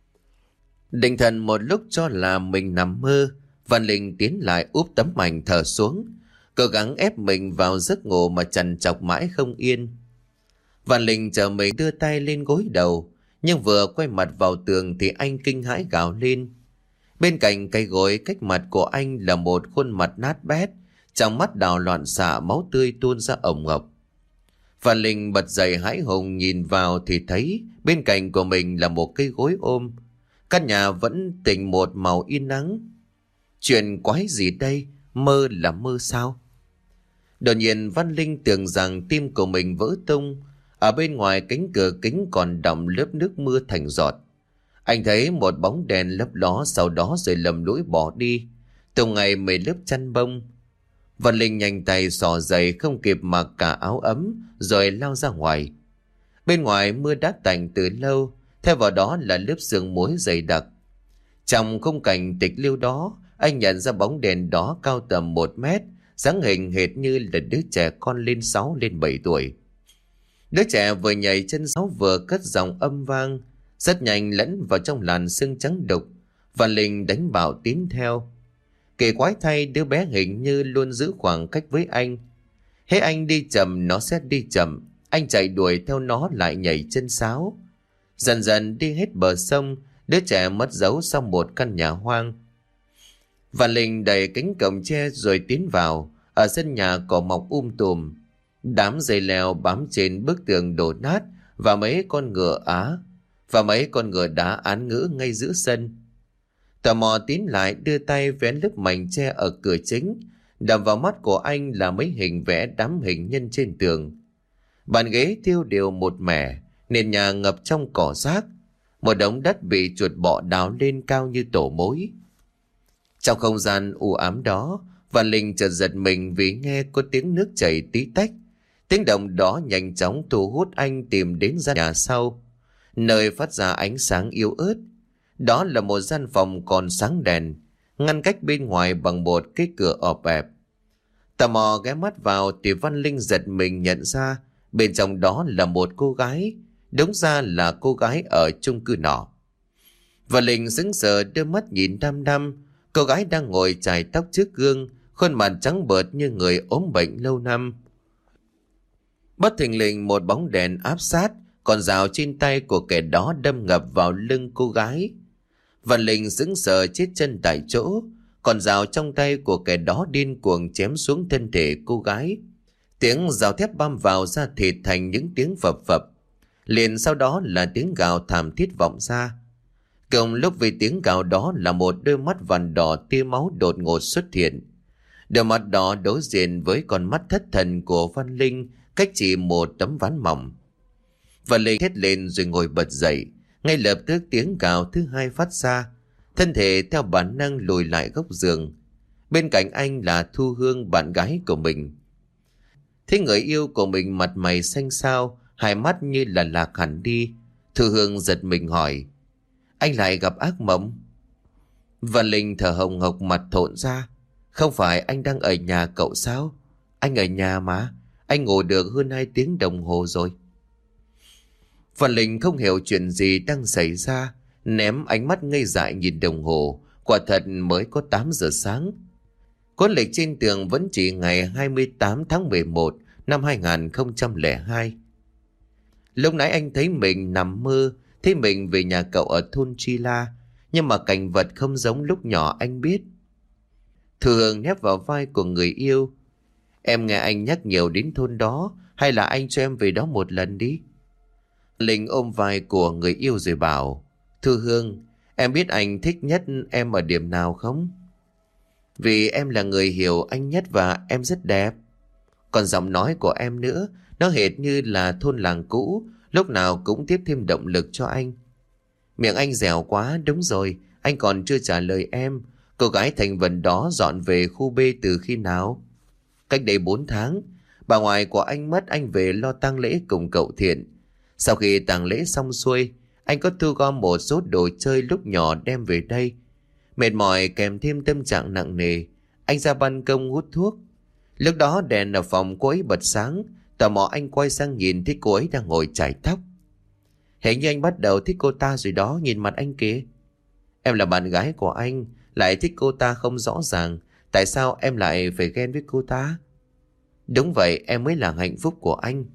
Định thần một lúc cho là mình nằm mơ, Văn Linh tiến lại úp tấm ảnh thờ xuống, cố gắng ép mình vào giấc ngủ mà trằn trọc mãi không yên. Văn Linh chờ mình đưa tay lên gối đầu, nhưng vừa quay mặt vào tường thì anh kinh hãi gào lên. Bên cạnh cây gối cách mặt của anh là một khuôn mặt nát bét, trong mắt đào loạn xạ máu tươi tuôn ra ồng ộc. Văn Linh bật dậy hãi hùng nhìn vào thì thấy bên cạnh của mình là một cây gối ôm. Căn nhà vẫn tỉnh một màu yên nắng. Chuyện quái gì đây? Mơ là mơ sao? Đột nhiên Văn Linh tưởng rằng tim của mình vỡ tung. Ở bên ngoài cánh cửa kính còn đọng lớp nước mưa thành giọt. Anh thấy một bóng đèn lấp ló, sau đó rồi lầm lũi bỏ đi, tung ngay mấy lớp chăn bông. Văn Linh nhanh tay xỏ giày không kịp mặc cả áo ấm rồi lao ra ngoài. Bên ngoài mưa đã tạnh từ lâu, theo vào đó là lớp sương muối dày đặc. Trong khung cảnh tịch liêu đó, anh nhận ra bóng đèn đó cao tầm một mét, dáng hình hệt như là đứa trẻ con lên sáu lên bảy tuổi. Đứa trẻ vừa nhảy chân sáo vừa cất giọng âm vang, rất nhanh lẫn vào trong làn sương trắng đục. Văn Linh đánh bảo tiến theo. Kỳ quái thay, đứa bé hình như luôn giữ khoảng cách với anh. Hễ anh đi chậm nó sẽ đi chậm, anh chạy đuổi theo nó lại nhảy chân sáo. Dần dần đi hết bờ sông, đứa trẻ mất dấu sau một căn nhà hoang. Văn Linh đẩy cánh cổng tre rồi tiến vào. Ở sân nhà cỏ mọc um tùm, đám dây leo bám trên bức tường đổ nát và mấy con ngựa á và mấy con ngựa đá án ngữ ngay giữa sân. Tò mò tiến lại đưa tay vén lớp mảnh tre ở cửa chính. Đập vào mắt của anh là mấy hình vẽ đám hình nhân trên tường. Bàn ghế tiêu đều một mẻ, nền nhà ngập trong cỏ rác. Một đống đất bị chuột bọ đào lên cao như tổ mối. Trong không gian u ám đó, Văn Linh chợt giật mình vì nghe có tiếng nước chảy tí tách. Tiếng động đó nhanh chóng thu hút anh tìm đến gian nhà sau, nơi phát ra ánh sáng yếu ớt. Đó là một gian phòng còn sáng đèn, ngăn cách bên ngoài bằng một cái cửa ọp ẹp. Tò mò ghé mắt vào thì Văn Linh giật mình nhận ra bên trong đó là một cô gái, đúng ra là cô gái ở chung cư nọ. Văn Linh sững sờ đưa mắt nhìn đăm đăm. Cô gái đang ngồi chải tóc trước gương, khuôn mặt trắng bệch như người ốm bệnh lâu năm. Bất thình lình một bóng đèn áp sát, con dao trên tay của kẻ đó đâm ngập vào lưng cô gái. Văn Linh sững sờ chết chân tại chỗ, con dao trong tay của kẻ đó điên cuồng chém xuống thân thể cô gái. Tiếng dao thép băm vào da thịt thành những tiếng phập phập, liền sau đó là tiếng gào thảm thiết vọng ra. Cùng lúc với tiếng gào đó là một đôi mắt vằn đỏ tia máu đột ngột xuất hiện. Đôi mắt đó đối diện với con mắt thất thần của Văn Linh cách chỉ một tấm ván mỏng. Văn Linh thét lên rồi ngồi bật dậy. Ngay lập tức tiếng gào thứ hai phát ra, thân thể theo bản năng lùi lại góc giường. Bên cạnh anh là Thu Hương, bạn gái của mình. Thấy người yêu của mình mặt mày xanh xao, hai mắt như là lạc hẳn đi, Thu Hương giật mình hỏi: "Anh lại gặp ác mộng?" Văn Linh thở hồng hộc mặt thộn ra: "Không phải anh đang ở nhà cậu sao? Anh ở nhà mà, anh ngủ được hơn hai tiếng đồng hồ rồi." Văn Linh không hiểu chuyện gì đang xảy ra, ném ánh mắt ngây dại nhìn đồng hồ. Quả thật mới có tám giờ sáng. Cuốn lịch trên tường vẫn chỉ ngày hai mươi tám tháng mười một năm hai nghìn không trăm lẻ hai. Lúc nãy anh thấy mình nằm mơ, thấy mình về nhà cậu ở thôn Chi La, nhưng mà cảnh vật không giống lúc nhỏ anh biết. Thu Hương nép vào vai của người yêu. Em nghe anh nhắc nhiều đến thôn đó, hay là anh cho em về đó một lần đi. Linh ôm vai của người yêu rồi bảo, Thư Hương, em biết anh thích nhất em ở điểm nào không? Vì em là người hiểu anh nhất và em rất đẹp. Còn giọng nói của em nữa, nó hệt như là thôn làng cũ, lúc nào cũng tiếp thêm động lực cho anh. Miệng anh dẻo quá, đúng rồi, anh còn chưa trả lời em. Cô gái thành vần đó dọn về khu B từ khi nào? Cách đây bốn tháng, bà ngoại của anh mất, anh về lo tang lễ cùng cậu Thiện. Sau khi tang lễ xong xuôi, anh có thu gom một số đồ chơi lúc nhỏ đem về đây. Mệt mỏi kèm thêm tâm trạng nặng nề, anh ra ban công hút thuốc. Lúc đó đèn ở phòng cô ấy bật sáng, tò mò anh quay sang nhìn thấy cô ấy đang ngồi chải tóc. Hình như anh bắt đầu thích cô ta rồi đó, nhìn mặt anh kìa. Em là bạn gái của anh, lại thích cô ta không rõ ràng, tại sao em lại phải ghen với cô ta? Đúng vậy, em mới là hạnh phúc của anh.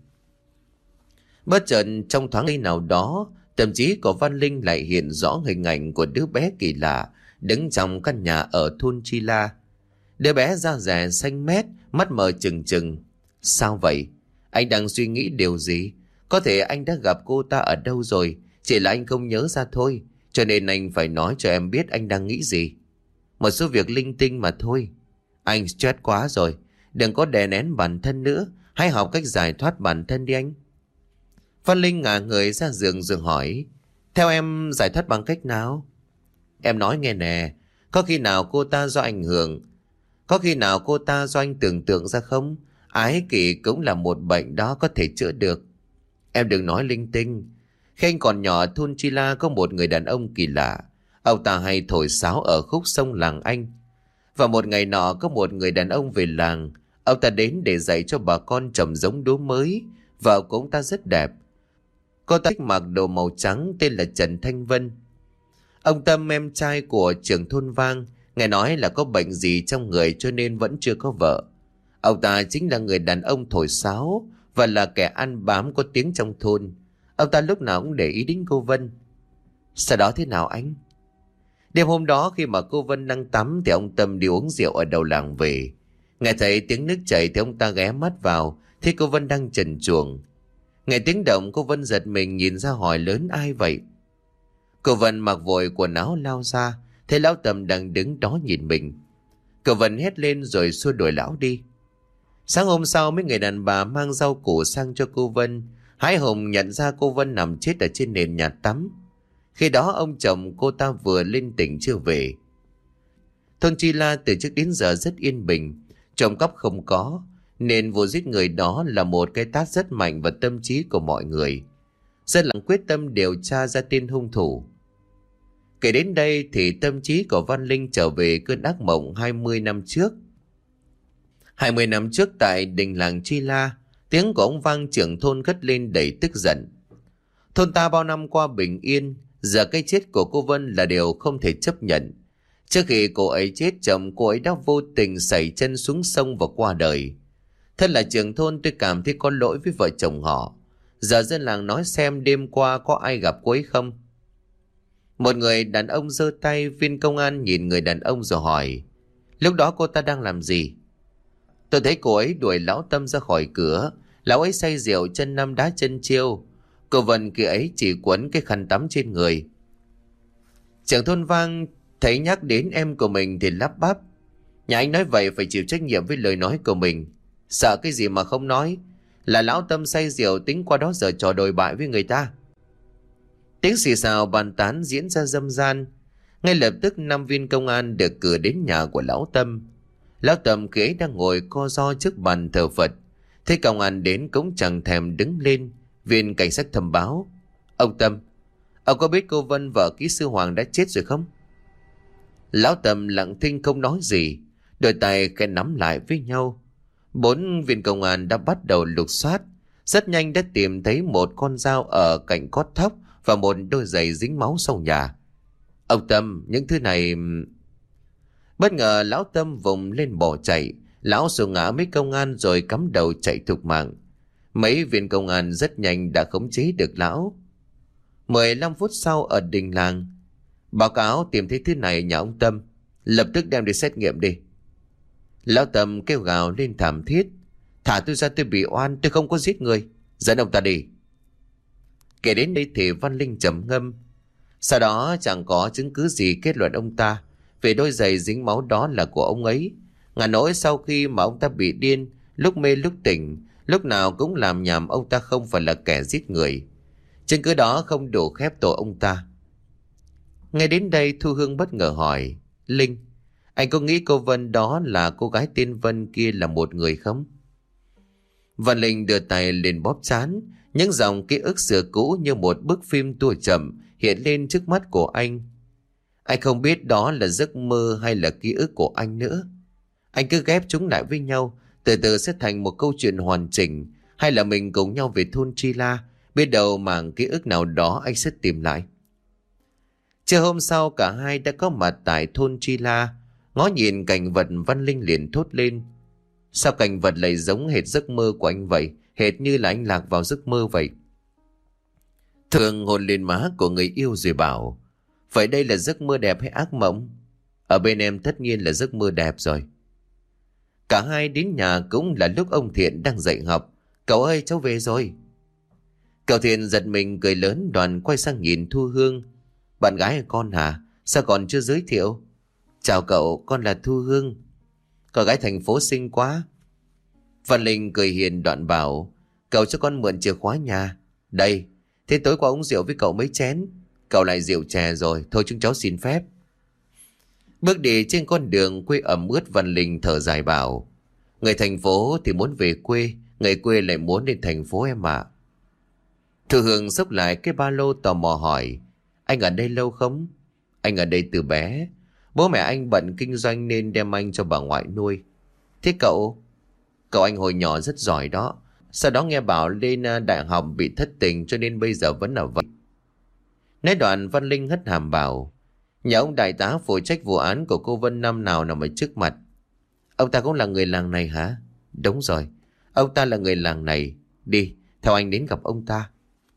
Bất chợt trong thoáng giây nào đó, tâm trí của Văn Linh lại hiện rõ hình ảnh của đứa bé kỳ lạ đứng trong căn nhà ở thôn Chi La. Đứa bé da dẻ xanh mét, mắt mờ trừng trừng. Sao vậy? Anh đang suy nghĩ điều gì? Có thể anh đã gặp cô ta ở đâu rồi, chỉ là anh không nhớ ra thôi, cho nên anh phải nói cho em biết anh đang nghĩ gì. Một số việc linh tinh mà thôi. Anh stress quá rồi, đừng có đè nén bản thân nữa, hãy học cách giải thoát bản thân đi anh. Văn Linh ngả người ra giường rồi hỏi, theo em giải thoát bằng cách nào? Em nói nghe nè, có khi nào cô ta do ảnh hưởng, có khi nào cô ta do anh tưởng tượng ra không? Ái kỷ cũng là một bệnh đó, có thể chữa được. Em đừng nói linh tinh. Khi anh còn nhỏ, thôn Chi La có một người đàn ông kỳ lạ. Ông ta hay thổi sáo ở khúc sông làng anh. Và một ngày nọ có một người đàn ông về làng. Ông ta đến để dạy cho bà con trồng giống lúa mới. Vợ của ông ta rất đẹp. Cô ta thích mặc đồ màu trắng, tên là Trần Thanh Vân. Ông Tâm, em trai của trưởng thôn Vang, nghe nói là có bệnh gì trong người cho nên vẫn chưa có vợ. Ông ta chính là người đàn ông thổi sáo và là kẻ ăn bám có tiếng trong thôn. Ông ta lúc nào cũng để ý đến cô Vân. Sau đó thế nào anh? Đêm hôm đó khi mà cô Vân đang tắm thì ông Tâm đi uống rượu ở đầu làng về. Nghe thấy tiếng nước chảy thì ông ta ghé mắt vào, thấy cô Vân đang trần truồng. Nghe tiếng động, cô Vân giật mình nhìn ra hỏi lớn, ai vậy? Cô Vân mặc vội quần áo lao ra, thấy lão Tâm đang đứng đó nhìn mình. Cô Vân hét lên rồi xua đuổi lão đi. Sáng hôm sau, mấy người đàn bà mang rau củ sang cho cô Vân. Hái hùng nhận ra cô Vân nằm chết ở trên nền nhà tắm. Khi đó ông chồng cô ta vừa lên tỉnh chưa về. Thôn Chi La từ trước đến giờ rất yên bình, trộm cắp không có, nên vụ giết người đó là một cái tát rất mạnh vào tâm trí của mọi người. Dân làng quyết tâm điều tra ra tên hung thủ. Kể đến đây thì tâm trí của Văn Linh trở về cơn ác mộng hai mươi năm trước. hai mươi năm trước tại đình làng Chi La, tiếng của ông Vang trưởng thôn cất lên đầy tức giận. Thôn ta bao năm qua bình yên, giờ cái chết của cô Vân là điều không thể chấp nhận. Trước khi cô ấy chết, chồng cô ấy đã vô tình sẩy chân xuống sông và qua đời. Thân là trưởng thôn, tôi cảm thấy có lỗi với vợ chồng họ. Giờ dân làng nói xem đêm qua có ai gặp cô ấy không? Một người đàn ông giơ tay, viên công an nhìn người đàn ông rồi hỏi, lúc đó cô ta đang làm gì? Tôi thấy cô ấy đuổi lão Tâm ra khỏi cửa. Lão ấy say rượu chân năm đá chân chiêu. Cô Vân kia ấy chỉ quấn cái khăn tắm trên người. Trưởng thôn Vang thấy nhắc đến em của mình thì lắp bắp, nhà anh nói vậy phải chịu trách nhiệm với lời nói của mình. Sợ cái gì mà không nói? Là lão Tâm say rượu tính qua đó giờ trò đồi bại với người ta. Tiếng xì xào bàn tán diễn ra râm ran. Ngay lập tức năm viên công an được cử đến nhà của lão Tâm. Lão Tâm khi ấy đang ngồi co ro trước bàn thờ Phật. Thấy công an đến cũng chẳng thèm đứng lên. Viên cảnh sát thông báo, ông Tâm, ông có biết cô Vân vợ kỹ sư Hoàng đã chết rồi không? Lão Tâm lặng thinh không nói gì, đôi tay khẽ nắm lại với nhau. Bốn viên công an đã bắt đầu lục soát. Rất nhanh đã tìm thấy một con dao ở cạnh cót thóc và một đôi giày dính máu sau nhà. Ông Tâm, những thứ này... Bất ngờ lão Tâm vùng lên bỏ chạy. Lão xô ngã mấy công an rồi cắm đầu chạy thục mạng. Mấy viên công an rất nhanh đã khống chế được lão. mười lăm phút sau ở đình làng, báo cáo tìm thấy thứ này nhà ông Tâm, lập tức đem đi xét nghiệm đi. Lão Tâm kêu gào lên thảm thiết. Thả tôi ra, tôi bị oan, tôi không có giết người. Dẫn ông ta đi. Kể đến đây thì Văn Linh trầm ngâm. Sau đó chẳng có chứng cứ gì kết luận ông ta về đôi giày dính máu đó là của ông ấy. Ngả nỗi sau khi mà ông ta bị điên, lúc mê lúc tỉnh, lúc nào cũng làm nhảm ông ta không phải là kẻ giết người. Chứng cứ đó không đủ khép tội ông ta. Ngay đến đây Thu Hương bất ngờ hỏi: Linh, anh có nghĩ cô Vân đó là cô gái tên Vân kia là một người không? Văn Linh đưa tay lên bóp trán. Những dòng ký ức xưa cũ như một bức phim tua chậm hiện lên trước mắt của anh. Anh không biết đó là giấc mơ hay là ký ức của anh nữa. Anh cứ ghép chúng lại với nhau, từ từ sẽ thành một câu chuyện hoàn chỉnh. Hay là mình cùng nhau về thôn Chi La, biết đâu mảng ký ức nào đó anh sẽ tìm lại. Trưa hôm sau cả hai đã có mặt tại thôn Chi La. Ngó nhìn cảnh vật, Văn Linh liền thốt lên: Sao cảnh vật lại giống hệt giấc mơ của anh vậy? Hệt như là anh lạc vào giấc mơ vậy. Thường hôn lên má của người yêu rồi bảo: Vậy đây là giấc mơ đẹp hay ác mộng? Ở bên em tất nhiên là giấc mơ đẹp rồi. Cả hai đến nhà cũng là lúc ông Thiện đang dạy học. Cậu ơi, cháu về rồi. Cậu Thiện giật mình cười lớn, đoàn quay sang nhìn Thu Hương. Bạn gái của con hả? Sao còn chưa giới thiệu? Chào cậu, con là Thu Hương. Con gái thành phố xinh quá. Văn Linh cười hiền đoạn bảo: Cậu cho con mượn chìa khóa nhà. Đây, thế tối qua uống rượu với cậu mấy chén. Cậu lại rượu chè rồi, thôi chúng cháu xin phép. Bước đi trên con đường quê ẩm ướt, Văn Linh thở dài bảo: Người thành phố thì muốn về quê, người quê lại muốn đến thành phố em ạ. Thu Hương xốc lại cái ba lô tò mò hỏi: Anh ở đây lâu không? Anh ở đây từ bé. Bố mẹ anh bận kinh doanh nên đem anh cho bà ngoại nuôi. Thế cậu? Cậu anh hồi nhỏ rất giỏi đó. Sau đó nghe bảo lên đại học bị thất tình cho nên bây giờ vẫn ở vậy. Nói đoạn Văn Linh hất hàm bảo: Nhà ông đại tá phụ trách vụ án của cô Vân năm nào nằm ở trước mặt. Ông ta cũng là người làng này hả? Đúng rồi, ông ta là người làng này. Đi, theo anh đến gặp ông ta.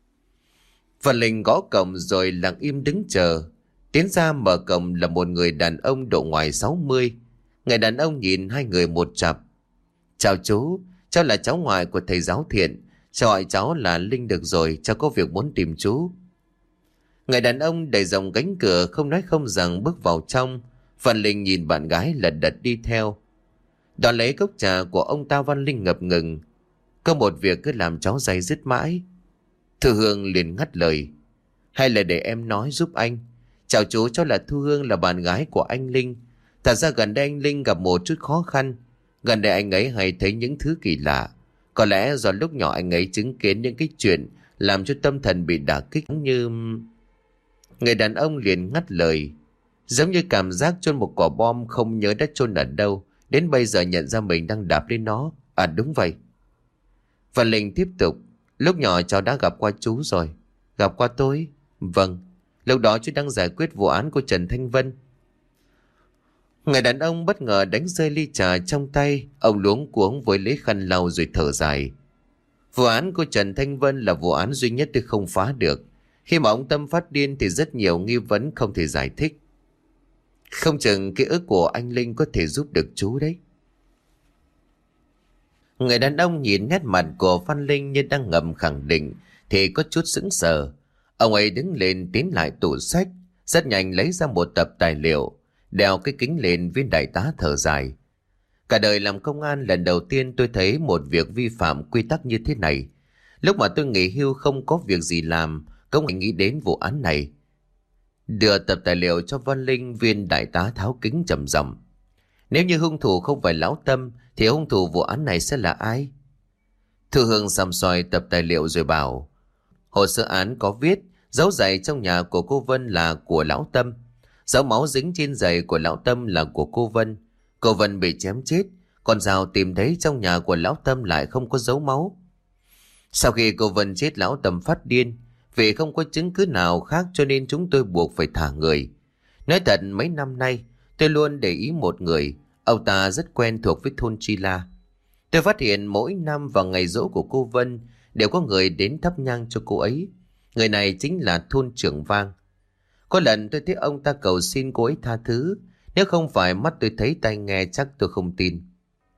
Văn Linh gõ cổng rồi lặng im đứng chờ. Tiến ra mở cổng là một người đàn ông độ ngoài sáu mươi. Người đàn ông nhìn hai người một chặp. Chào chú, cháu là cháu ngoại của thầy giáo Thiện. Cháu gọi cháu là Linh được rồi, cháu có việc muốn tìm chú. Người đàn ông đẩy rộng cánh cửa, không nói không rằng bước vào trong. Văn Linh nhìn bạn gái lật đật đi theo. Đón lấy cốc trà của ông ta, Văn Linh ngập ngừng. Có một việc cứ làm cháu day dứt mãi. Thu Hương liền ngắt lời: Hay là để em nói giúp anh. Chào chú, cháu là Thu Hương, là bạn gái của anh Linh. Thật ra gần đây anh Linh gặp một chút khó khăn. Gần đây anh ấy hay thấy những thứ kỳ lạ. Có lẽ do lúc nhỏ anh ấy chứng kiến những cái chuyện làm cho tâm thần bị đả kích như... Người đàn ông liền ngắt lời. Giống như cảm giác chôn một quả bom không nhớ đã chôn ở đâu, đến bây giờ nhận ra mình đang đạp lên nó. À đúng vậy. Và Linh tiếp tục: Lúc nhỏ cháu đã gặp qua chú rồi. Gặp qua tôi? Vâng. Lúc đó chú đang giải quyết vụ án của Trần Thanh Vân. Người đàn ông bất ngờ đánh rơi ly trà trong tay. Ông luống cuống với lấy khăn lau rồi thở dài. Vụ án của Trần Thanh Vân là vụ án duy nhất tôi không phá được. Khi mà ông Tâm phát điên thì rất nhiều nghi vấn không thể giải thích. Không chừng ký ức của anh Linh có thể giúp được chú đấy. Người đàn ông nhìn nét mặt của Văn Linh như đang ngầm khẳng định thì có chút sững sờ. Ông ấy đứng lên tiến lại tủ sách, rất nhanh lấy ra một tập tài liệu, đeo cái kính lên, viên đại tá thở dài. Cả đời làm công an lần đầu tiên tôi thấy một việc vi phạm quy tắc như thế này. Lúc mà tôi nghỉ hưu không có việc gì làm, cũng phải nghĩ đến vụ án này. Đưa tập tài liệu cho Văn Linh, viên đại tá tháo kính trầm giọng: Nếu như hung thủ không phải Lão Tâm thì hung thủ vụ án này sẽ là ai? Thu Hương săm soi tập tài liệu rồi bảo: Hồ sơ án có viết dấu giày trong nhà của cô Vân là của Lão Tâm. Dấu máu dính trên giày của Lão Tâm là của cô Vân. Cô Vân bị chém chết, còn dao tìm thấy trong nhà của Lão Tâm lại không có dấu máu. Sau khi cô Vân chết, Lão Tâm phát điên. Vì không có chứng cứ nào khác cho nên chúng tôi buộc phải thả người. Nói thật, mấy năm nay tôi luôn để ý một người. Ông ta rất quen thuộc với thôn Chi La. Tôi phát hiện mỗi năm vào ngày giỗ của cô Vân đều có người đến thắp nhang cho cô ấy. Người này chính là thôn trưởng Vang. Có lần tôi thấy ông ta cầu xin cô ấy tha thứ. Nếu không phải mắt tôi thấy tai nghe chắc tôi không tin.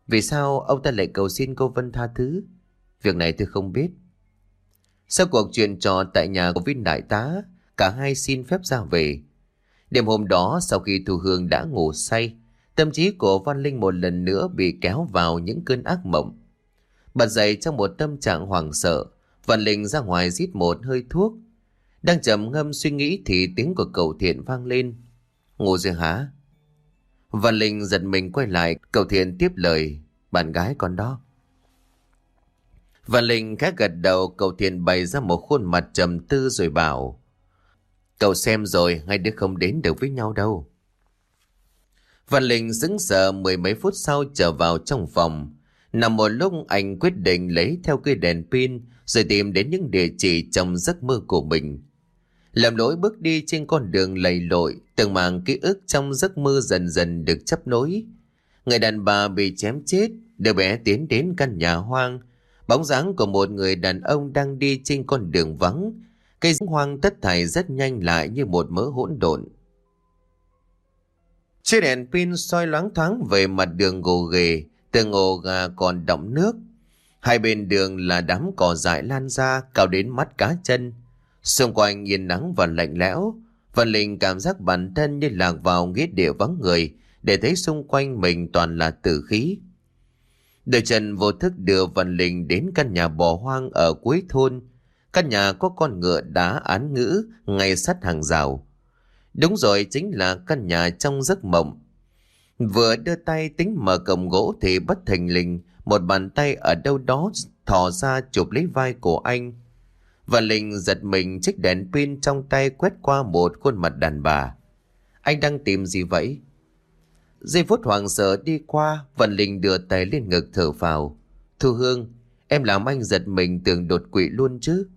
Vì sao ông ta lại cầu xin cô Vân tha thứ? Việc này tôi không biết. Sau cuộc chuyện trò tại nhà của viên đại tá, cả hai xin phép ra về. Đêm hôm đó sau khi Thu Hương đã ngủ say, tâm trí của Văn Linh một lần nữa bị kéo vào những cơn ác mộng. Bật dậy trong một tâm trạng hoảng sợ, Văn Linh ra ngoài rít một hơi thuốc. Đang trầm ngâm suy nghĩ thì tiếng của cậu Thiện vang lên. Ngủ rồi hả? Văn Linh giật mình quay lại, cậu Thiện tiếp lời. Bạn gái con đó. Văn Linh khẽ gật đầu, cậu Thiện bày ra một khuôn mặt trầm tư rồi bảo. Cậu xem rồi, hai đứa không đến được với nhau đâu. Văn Linh sững sờ, mười mấy phút sau trở vào trong phòng. Nằm một lúc anh quyết định lấy theo cây đèn pin rồi tìm đến những địa chỉ trong giấc mơ của mình. Lầm lỗi bước đi trên con đường lầy lội, từng mảng ký ức trong giấc mơ dần dần được chấp nối. Người đàn bà bị chém chết, đứa bé tiến đến căn nhà hoang. Bóng dáng của một người đàn ông đang đi trên con đường vắng. Cây hoang tất thảy rất nhanh lại như một mớ hỗn độn. Chiếc đèn pin soi loáng thoáng về mặt đường gồ ghề, từng ổ gà còn đọng nước. Hai bên đường là đám cỏ dại lan ra cao đến mắt cá chân. Xung quanh yên nắng và lạnh lẽo. Văn Linh cảm giác bản thân như lạc vào nghĩa địa vắng người, để thấy xung quanh mình toàn là tử khí. Đôi chân vô thức đưa Văn Linh đến căn nhà bỏ hoang ở cuối thôn. Căn nhà có con ngựa đá án ngữ ngay sát hàng rào. Đúng rồi, chính là căn nhà trong giấc mộng. Vừa đưa tay tính mở cổng gỗ thì bất thình lình một bàn tay ở đâu đó thò ra chụp lấy vai của anh. Văn Linh giật mình, chiếc đèn pin trong tay quét qua một khuôn mặt đàn bà. Anh đang tìm gì vậy? Giây phút hoảng sợ đi qua, Văn Linh đưa tay lên ngực thở phào. Thu Hương, em làm anh giật mình tưởng đột quỵ luôn chứ.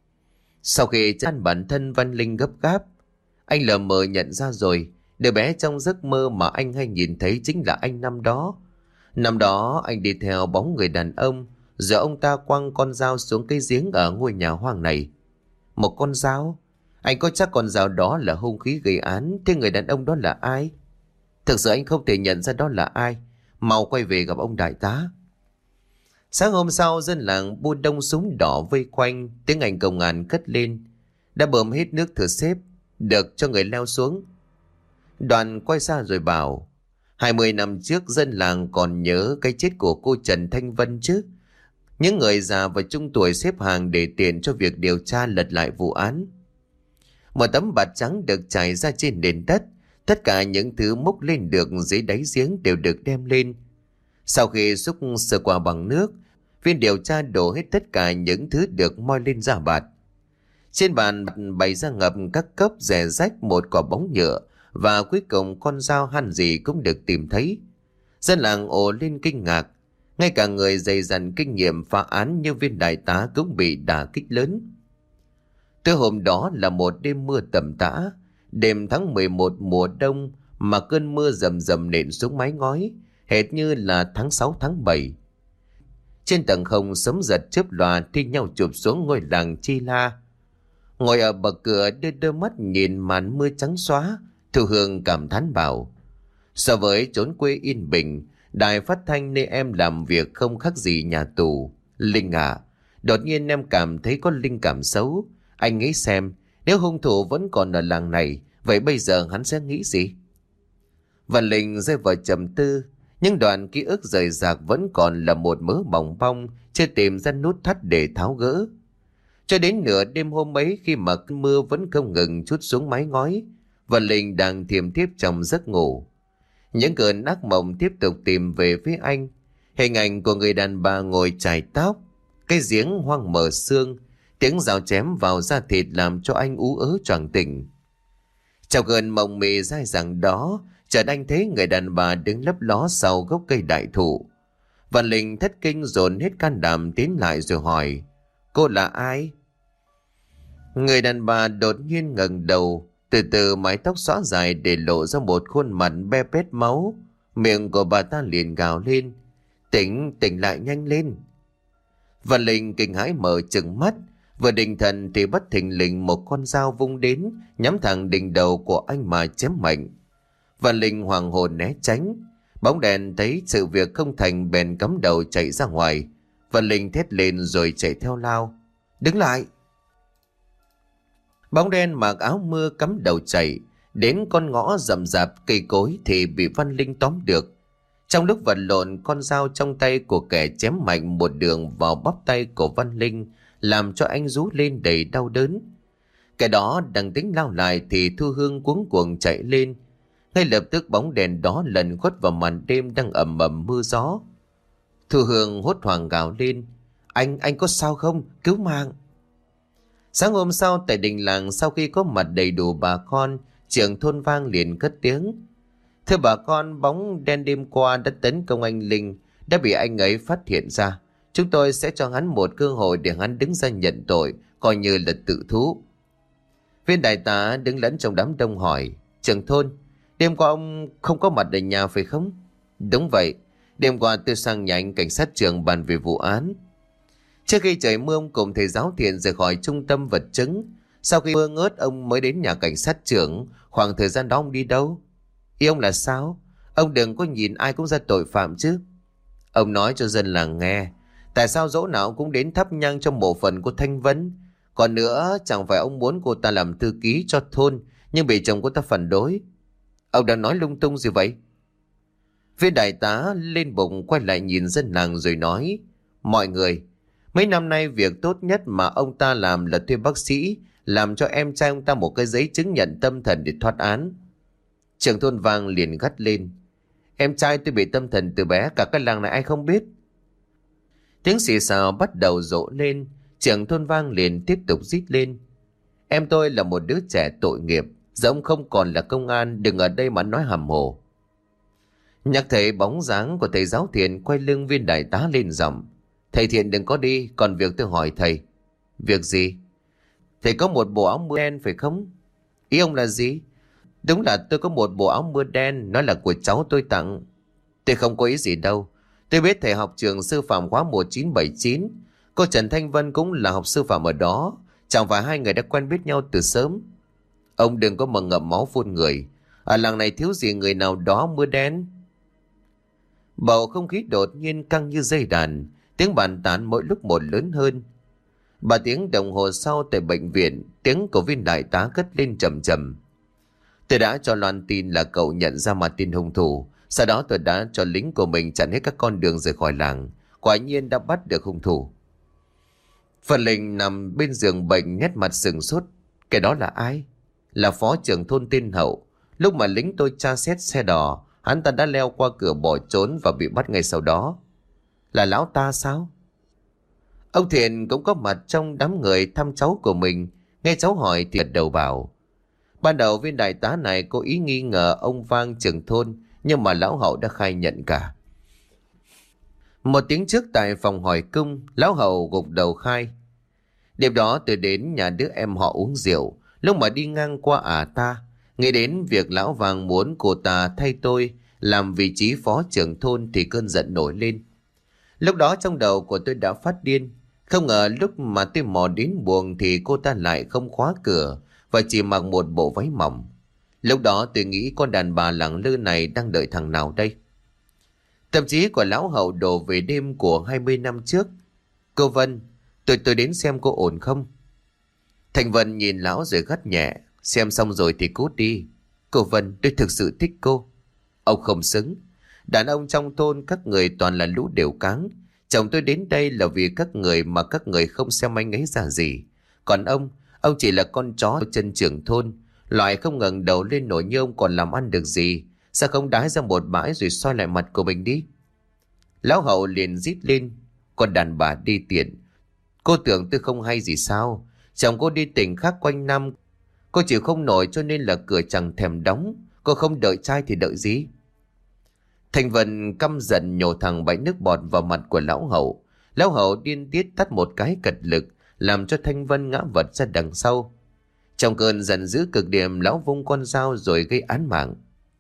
Sau khi chán bản thân, Văn Linh gấp gáp. Anh lờ mờ nhận ra rồi, đứa bé trong giấc mơ mà anh hay nhìn thấy chính là anh năm đó. Năm đó anh đi theo bóng người đàn ông, giờ ông ta quăng con dao xuống cái giếng ở ngôi nhà hoang này. Một con dao? Anh có chắc con dao đó là hung khí gây án? Thế người đàn ông đó là ai? Thực sự anh không thể nhận ra đó là ai. Mau quay về gặp ông đại tá. Sáng hôm sau, dân làng bu đông súng đỏ vây quanh, tiếng Anh công an cất lên. Đã bơm hết nước thử xếp, được cho người leo xuống. Đoàn quay xa rồi bảo, hai mươi năm trước dân làng còn nhớ cái chết của cô Trần Thanh Vân chứ? Những người già và trung tuổi xếp hàng để tiền cho việc điều tra lật lại vụ án. Một tấm bạt trắng được trải ra trên nền đất. Tất cả những thứ múc lên được dưới đáy giếng đều được đem lên. Sau khi xúc sơ qua bằng nước, viên điều tra đổ hết tất cả những thứ được moi lên ra bạt. Trên bàn bày ra ngập các cốc, rẻ rách, một quả bóng nhựa và cuối cùng con dao han gì cũng được tìm thấy. Dân làng ồ lên kinh ngạc. Ngay cả người dày dặn kinh nghiệm phá án như viên đại tá cũng bị đả kích lớn. Từ hôm đó là một đêm mưa tầm tã, đêm tháng mười một mùa đông mà cơn mưa rầm rầm nện xuống mái ngói, hệt như là tháng sáu tháng bảy. Trên tầng không sấm giật chớp lòa thi nhau chụp xuống ngôi làng Chi La. Ngồi ở bậc cửa đưa đôi mắt nhìn màn mưa trắng xóa, Thu Hương cảm thán bảo, so với chốn quê yên bình, đài phát thanh nơi em làm việc không khác gì nhà tù. Linh à, đột nhiên em cảm thấy có linh cảm xấu. Anh nghĩ xem, nếu hung thủ vẫn còn ở làng này, vậy bây giờ hắn sẽ nghĩ gì? Văn Linh rơi vào trầm tư, nhưng đoạn ký ức rời rạc vẫn còn là một mớ bòng bong, chưa tìm ra nút thắt để tháo gỡ. Cho đến nửa đêm hôm ấy, khi mà cơn mưa vẫn không ngừng trút xuống mái ngói, Văn Linh đang thiềm thiếp trong giấc ngủ. Những cơn ác mộng tiếp tục tìm về phía anh. Hình ảnh của người đàn bà ngồi chải tóc, cái giếng hoang mở xương, tiếng dao chém vào da thịt làm cho anh ú ớ choàng tỉnh. Trong cơn mộng mị dai dẳng đó, chợt anh thấy người đàn bà đứng lấp ló sau gốc cây đại thụ. Văn Linh thất kinh dồn hết can đảm tiến lại rồi hỏi, cô là ai? Người đàn bà đột nhiên ngẩng đầu, từ từ mái tóc xõa dài để lộ ra một khuôn mặt be bét máu. Miệng của bà ta liền gào lên, tỉnh, tỉnh lại nhanh lên. Văn Linh kinh hãi mở trừng mắt, vừa định thần thì bất thình lình một con dao vung đến, nhắm thẳng đỉnh đầu của anh mà chém mạnh. Văn Linh hoàng hồn né tránh, Bóng đèn thấy sự việc không thành bèn cắm đầu chạy ra ngoài. Văn Linh thét lên rồi chạy theo lao. Đứng lại! Bóng đen mặc áo mưa cắm đầu chạy. Đến con ngõ rậm rạp cây cối thì bị Văn Linh tóm được. Trong lúc vật lộn, con dao trong tay của kẻ chém mạnh một đường vào bắp tay của Văn Linh, làm cho anh rú lên đầy đau đớn. Kẻ đó đang tính lao lại thì Thu Hương cuống cuồng chạy lên. Ngay lập tức bóng đèn đó lần khuất vào màn đêm đang ầm ầm mưa gió. Thu Hương hốt hoảng gào lên. Anh, anh có sao không? Cứu mạng! Sáng hôm sau tại đình làng, sau khi có mặt đầy đủ bà con, trưởng thôn Vang liền cất tiếng. Thưa bà con, bóng đen đêm qua đã tấn công anh Linh, đã bị anh ấy phát hiện ra. Chúng tôi sẽ cho hắn một cơ hội để hắn đứng ra nhận tội, coi như là tự thú. Viên đại tá đứng lẫn trong đám đông hỏi. Trưởng thôn, đêm qua ông không có mặt ở nhà phải không? Đúng vậy, đêm qua tôi sang nhà anh cảnh sát trưởng bàn về vụ án. Trước khi trời mưa, ông cùng thầy giáo Thiện rời khỏi trung tâm vật chứng. Sau khi mưa ngớt, ông mới đến nhà cảnh sát trưởng. Khoảng thời gian đó ông đi đâu? Ý ông là sao? Ông đừng có nhìn ai cũng ra tội phạm chứ. Ông nói cho dân làng nghe. Tại sao dỗ nào cũng đến thắp nhang trong mộ phần của Thanh Vân? Còn nữa, chẳng phải ông muốn cô ta làm thư ký cho thôn, nhưng bị chồng cô ta phản đối. Ông đang nói lung tung gì vậy? Viên đại tá lên bụng quay lại nhìn dân làng rồi nói. Mọi người, mấy năm nay việc tốt nhất mà ông ta làm là thuê bác sĩ làm cho em trai ông ta một cái giấy chứng nhận tâm thần để thoát án. Trưởng thôn Vang liền gắt lên. Em trai tôi bị tâm thần từ bé, cả cái làng này ai không biết. Tiếng xì xào bắt đầu rộ lên. Trưởng thôn Vang liền tiếp tục rít lên. Em tôi là một đứa trẻ tội nghiệp, giờ ông không còn là công an, đừng ở đây mà nói hàm hồ. Nhắc thấy bóng dáng của thầy giáo Thiện quay lưng viên đại tá lên giọng. Thầy Thiện đừng có đi, còn việc tôi hỏi thầy. Việc gì? Thầy có một bộ áo mưa đen phải không? Ý ông là gì? Đúng là tôi có một bộ áo mưa đen, nó là của cháu tôi tặng. Tôi không có ý gì đâu. Tôi biết thầy học trường sư phạm khóa một chín bảy chín. Cô Trần Thanh Vân cũng là học sư phạm ở đó. Chẳng phải hai người đã quen biết nhau từ sớm. Ông đừng có mà ngậm máu phun người. Ở làng này thiếu gì người nào đó mưa đen. Bầu không khí đột nhiên căng như dây đàn. Tiếng bàn tán mỗi lúc một lớn hơn. Ba tiếng đồng hồ sau tại bệnh viện, tiếng của viên đại tá cất lên trầm trầm. Tôi đã cho loan tin là cậu nhận ra Martin hung thủ. Sau đó tôi đã cho lính của mình chặn hết các con đường rời khỏi làng. Quả nhiên đã bắt được hung thủ. Phần Linh nằm bên giường bệnh nét mặt sừng sốt. Cái đó là ai? Là phó trưởng thôn tên Hậu. Lúc mà lính tôi tra xét xe đỏ, hắn ta đã leo qua cửa bỏ trốn và bị bắt ngay sau đó. Là lão ta sao? Ông Thiện cũng có mặt trong đám người thăm cháu của mình. Nghe cháu hỏi thì gật đầu bảo. Ban đầu viên đại tá này có ý nghi ngờ ông Vang trưởng thôn, nhưng mà lão Hậu đã khai nhận cả. Một tiếng trước tại phòng hỏi cung, lão Hậu gục đầu khai. Đêm đó tôi đến nhà đứa em họ uống rượu, lúc mà đi ngang qua ả ta, nghĩ đến việc lão Vang muốn cô ta thay tôi làm vị trí phó trưởng thôn thì cơn giận nổi lên. Lúc đó trong đầu của tôi đã phát điên, không ngờ lúc mà tôi mò đến buồng thì cô ta lại không khóa cửa và chỉ mặc một bộ váy mỏng. Lúc đó tôi nghĩ con đàn bà lẳng lơ này đang đợi thằng nào đây. Tâm trí của lão Hậu đổ về đêm của hai mươi năm trước. Cô Vân, tôi tôi đến xem cô ổn không? Thành Vân nhìn lão rồi gắt nhẹ. Xem xong rồi thì cút đi. Cô Vân, tôi thực sự thích cô. Ông không xứng. Đàn ông trong thôn các người toàn là lũ đều cáng. Chồng tôi đến đây là vì các người mà các người không xem anh ấy ra gì. Còn ông, ông chỉ là con chó chân trưởng thôn. Loại không ngẩng đầu lên nổi như ông còn làm ăn được gì. Sao không đái ra một bãi rồi soi lại mặt của mình đi? Lão Hậu liền rít lên. Con đàn bà đi tiện. Cô tưởng tôi không hay gì sao? Chồng cô đi tỉnh khác quanh năm. Cô chịu không nổi cho nên là cửa chẳng thèm đóng. Cô không đợi trai thì đợi gì? Thành Vân căm giận nhổ thẳng bãi nước bọt vào mặt của lão Hậu. Lão Hậu điên tiết tắt một cái cật lực, làm cho Thanh Vân ngã vật ra đằng sau. Trong cơn giận dữ cực điểm, lão vung con dao rồi gây án mạng.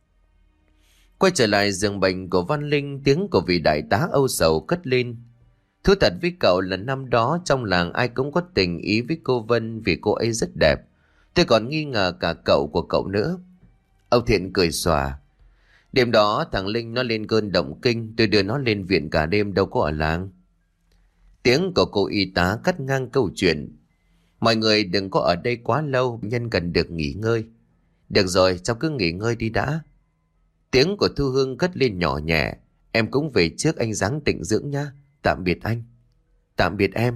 Quay trở lại giường bệnh của Văn Linh, tiếng của vị đại tá âu sầu cất lên. Thú thật với cậu là năm đó trong làng ai cũng có tình ý với cô Vân vì cô ấy rất đẹp. Tôi còn nghi ngờ cả cậu của cậu nữa. Âu Thiện cười xòa. Đêm đó thằng Linh nó lên cơn động kinh, tôi đưa nó lên viện cả đêm đâu có ở làng. Tiếng của cô y tá cắt ngang câu chuyện. Mọi người đừng có ở đây quá lâu, nhân cần được nghỉ ngơi. Được rồi, cháu cứ nghỉ ngơi đi đã. Tiếng của Thu Hương cất lên nhỏ nhẹ. Em cũng về trước, anh ráng tịnh dưỡng nhá. Tạm biệt anh. Tạm biệt em.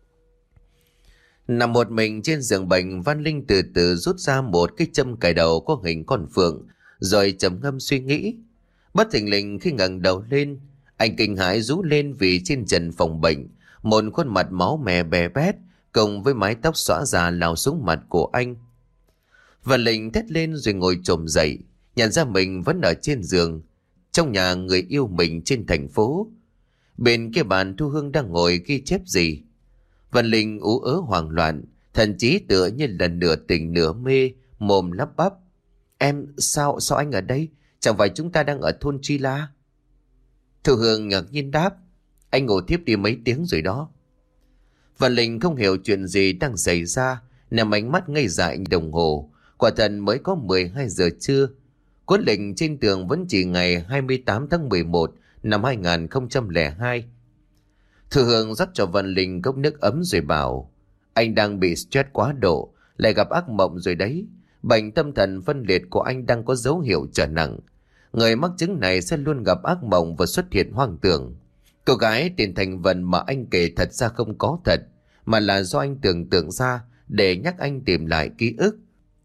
Nằm một mình trên giường bệnh, Văn Linh từ từ rút ra một cái châm cài đầu có hình con phượng, rồi trầm ngâm suy nghĩ. Bất thình lình khi ngẩng đầu lên, anh kinh hãi rú lên vì trên trần phòng bệnh, một khuôn mặt máu me bè bét cùng với mái tóc xõa già lao xuống mặt của anh. Văn Linh thét lên rồi ngồi chồm dậy, nhận ra mình vẫn ở trên giường, trong nhà người yêu mình trên thành phố. Bên kia bàn Thu Hương đang ngồi ghi chép gì. Văn Linh ú ớ hoảng loạn, thần trí tựa như là nửa tỉnh nửa mê, mồm lắp bắp. Em, sao, sao anh ở đây? Chẳng phải chúng ta đang ở thôn Chi La? Thu Hương ngạc nhiên đáp. Anh ngủ thiếp đi mấy tiếng rồi đó. Văn Linh không hiểu chuyện gì đang xảy ra, nằm ánh mắt ngây dại đồng hồ. Quả thật mới có mười hai giờ trưa. Cuốn lịch trên tường vẫn chỉ ngày hai mươi tám tháng mười một năm hai nghìn không trăm lẻ hai. Thu Hương rót cho Văn Linh cốc nước ấm rồi bảo. Anh đang bị stress quá độ, lại gặp ác mộng rồi đấy. Bệnh tâm thần phân liệt của anh đang có dấu hiệu trở nặng. Người mắc chứng này sẽ luôn gặp ác mộng và xuất hiện hoang tưởng. Cô gái tên Thành Vân mà anh kể thật ra không có thật, mà là do anh tưởng tượng ra để nhắc anh tìm lại ký ức.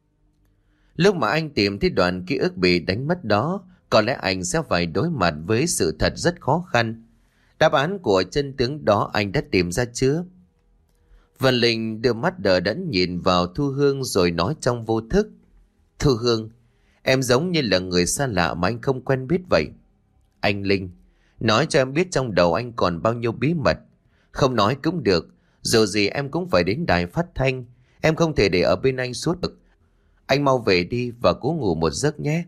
Lúc mà anh tìm thấy đoạn ký ức bị đánh mất đó, có lẽ anh sẽ phải đối mặt với sự thật rất khó khăn. Đáp án của chân tướng đó anh đã tìm ra chưa? Văn Linh đưa mắt đờ đẫn nhìn vào Thu Hương rồi nói trong vô thức. Thu Hương, em giống như là người xa lạ mà anh không quen biết vậy. Anh Linh, nói cho em biết trong đầu anh còn bao nhiêu bí mật. Không nói cũng được, dù gì em cũng phải đến đài phát thanh. Em không thể để ở bên anh suốt được. Anh mau về đi và cố ngủ một giấc nhé.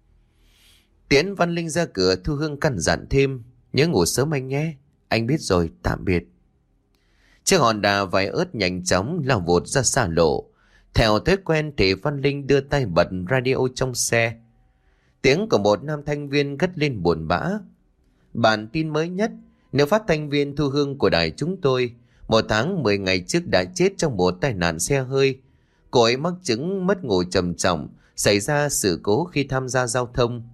Tiến Văn Linh ra cửa, Thu Hương căn dặn thêm. Nhớ ngủ sớm anh nhé. Anh biết rồi, tạm biệt. Chiếc hòn đà vải ớt nhanh chóng lao vụt ra xa lộ. Theo thói quen thì Văn Linh đưa tay bật radio trong xe. Tiếng của một nam thanh viên cất lên buồn bã. Bản tin mới nhất, nếu phát thanh viên Thu Hương của đài chúng tôi một tháng mười ngày trước đã chết trong một tai nạn xe hơi. Cô ấy mắc chứng mất ngủ trầm trọng, xảy ra sự cố khi tham gia giao thông.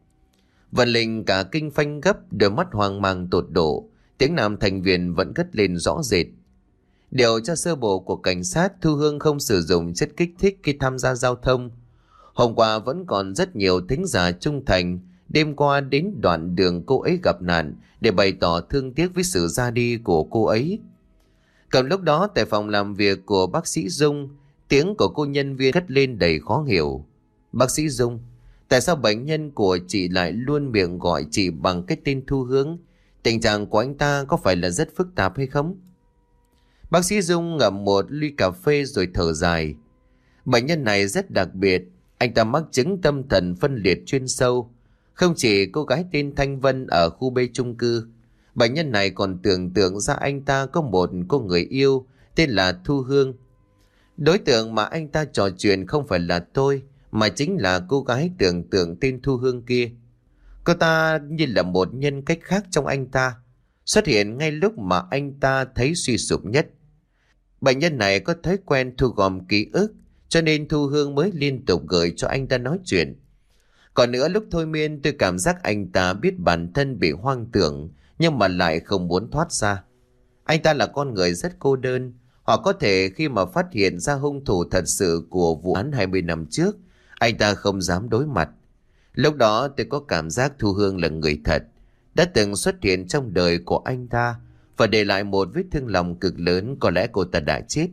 Văn Linh cả kinh phanh gấp, đôi mắt hoang mang tột độ. Tiếng nam thành viên vẫn cất lên rõ rệt. Điều tra sơ bộ của cảnh sát, Thu Hương không sử dụng chất kích thích khi tham gia giao thông. Hôm qua vẫn còn rất nhiều thính giả trung thành đêm qua đến đoạn đường cô ấy gặp nạn để bày tỏ thương tiếc với sự ra đi của cô ấy. Còn lúc đó tại phòng làm việc của bác sĩ Dung, tiếng của cô nhân viên cất lên đầy khó hiểu. Bác sĩ Dung, tại sao bệnh nhân của chị lại luôn miệng gọi chị bằng cái tên Thu Hương? Tình trạng của anh ta có phải là rất phức tạp hay không? Bác sĩ Dung ngậm một ly cà phê rồi thở dài. Bệnh nhân này rất đặc biệt. Anh ta mắc chứng tâm thần phân liệt chuyên sâu. Không chỉ cô gái tên Thanh Vân ở khu B chung cư, bệnh nhân này còn tưởng tượng ra anh ta có một cô người yêu tên là Thu Hương. Đối tượng mà anh ta trò chuyện không phải là tôi, mà chính là cô gái tưởng tượng tên Thu Hương kia. Cô ta như là một nhân cách khác trong anh ta, xuất hiện ngay lúc mà anh ta thấy suy sụp nhất. Bệnh nhân này có thói quen thu gom ký ức, cho nên Thu Hương mới liên tục gửi cho anh ta nói chuyện. Còn nữa, lúc thôi miên tôi cảm giác anh ta biết bản thân bị hoang tưởng, nhưng mà lại không muốn thoát ra. Anh ta là con người rất cô đơn, hoặc có thể khi mà phát hiện ra hung thủ thật sự của vụ án hai mươi năm trước, anh ta không dám đối mặt. Lúc đó tôi có cảm giác Thu Hương là người thật, đã từng xuất hiện trong đời của anh ta và để lại một vết thương lòng cực lớn. Có lẽ cô ta đã chết.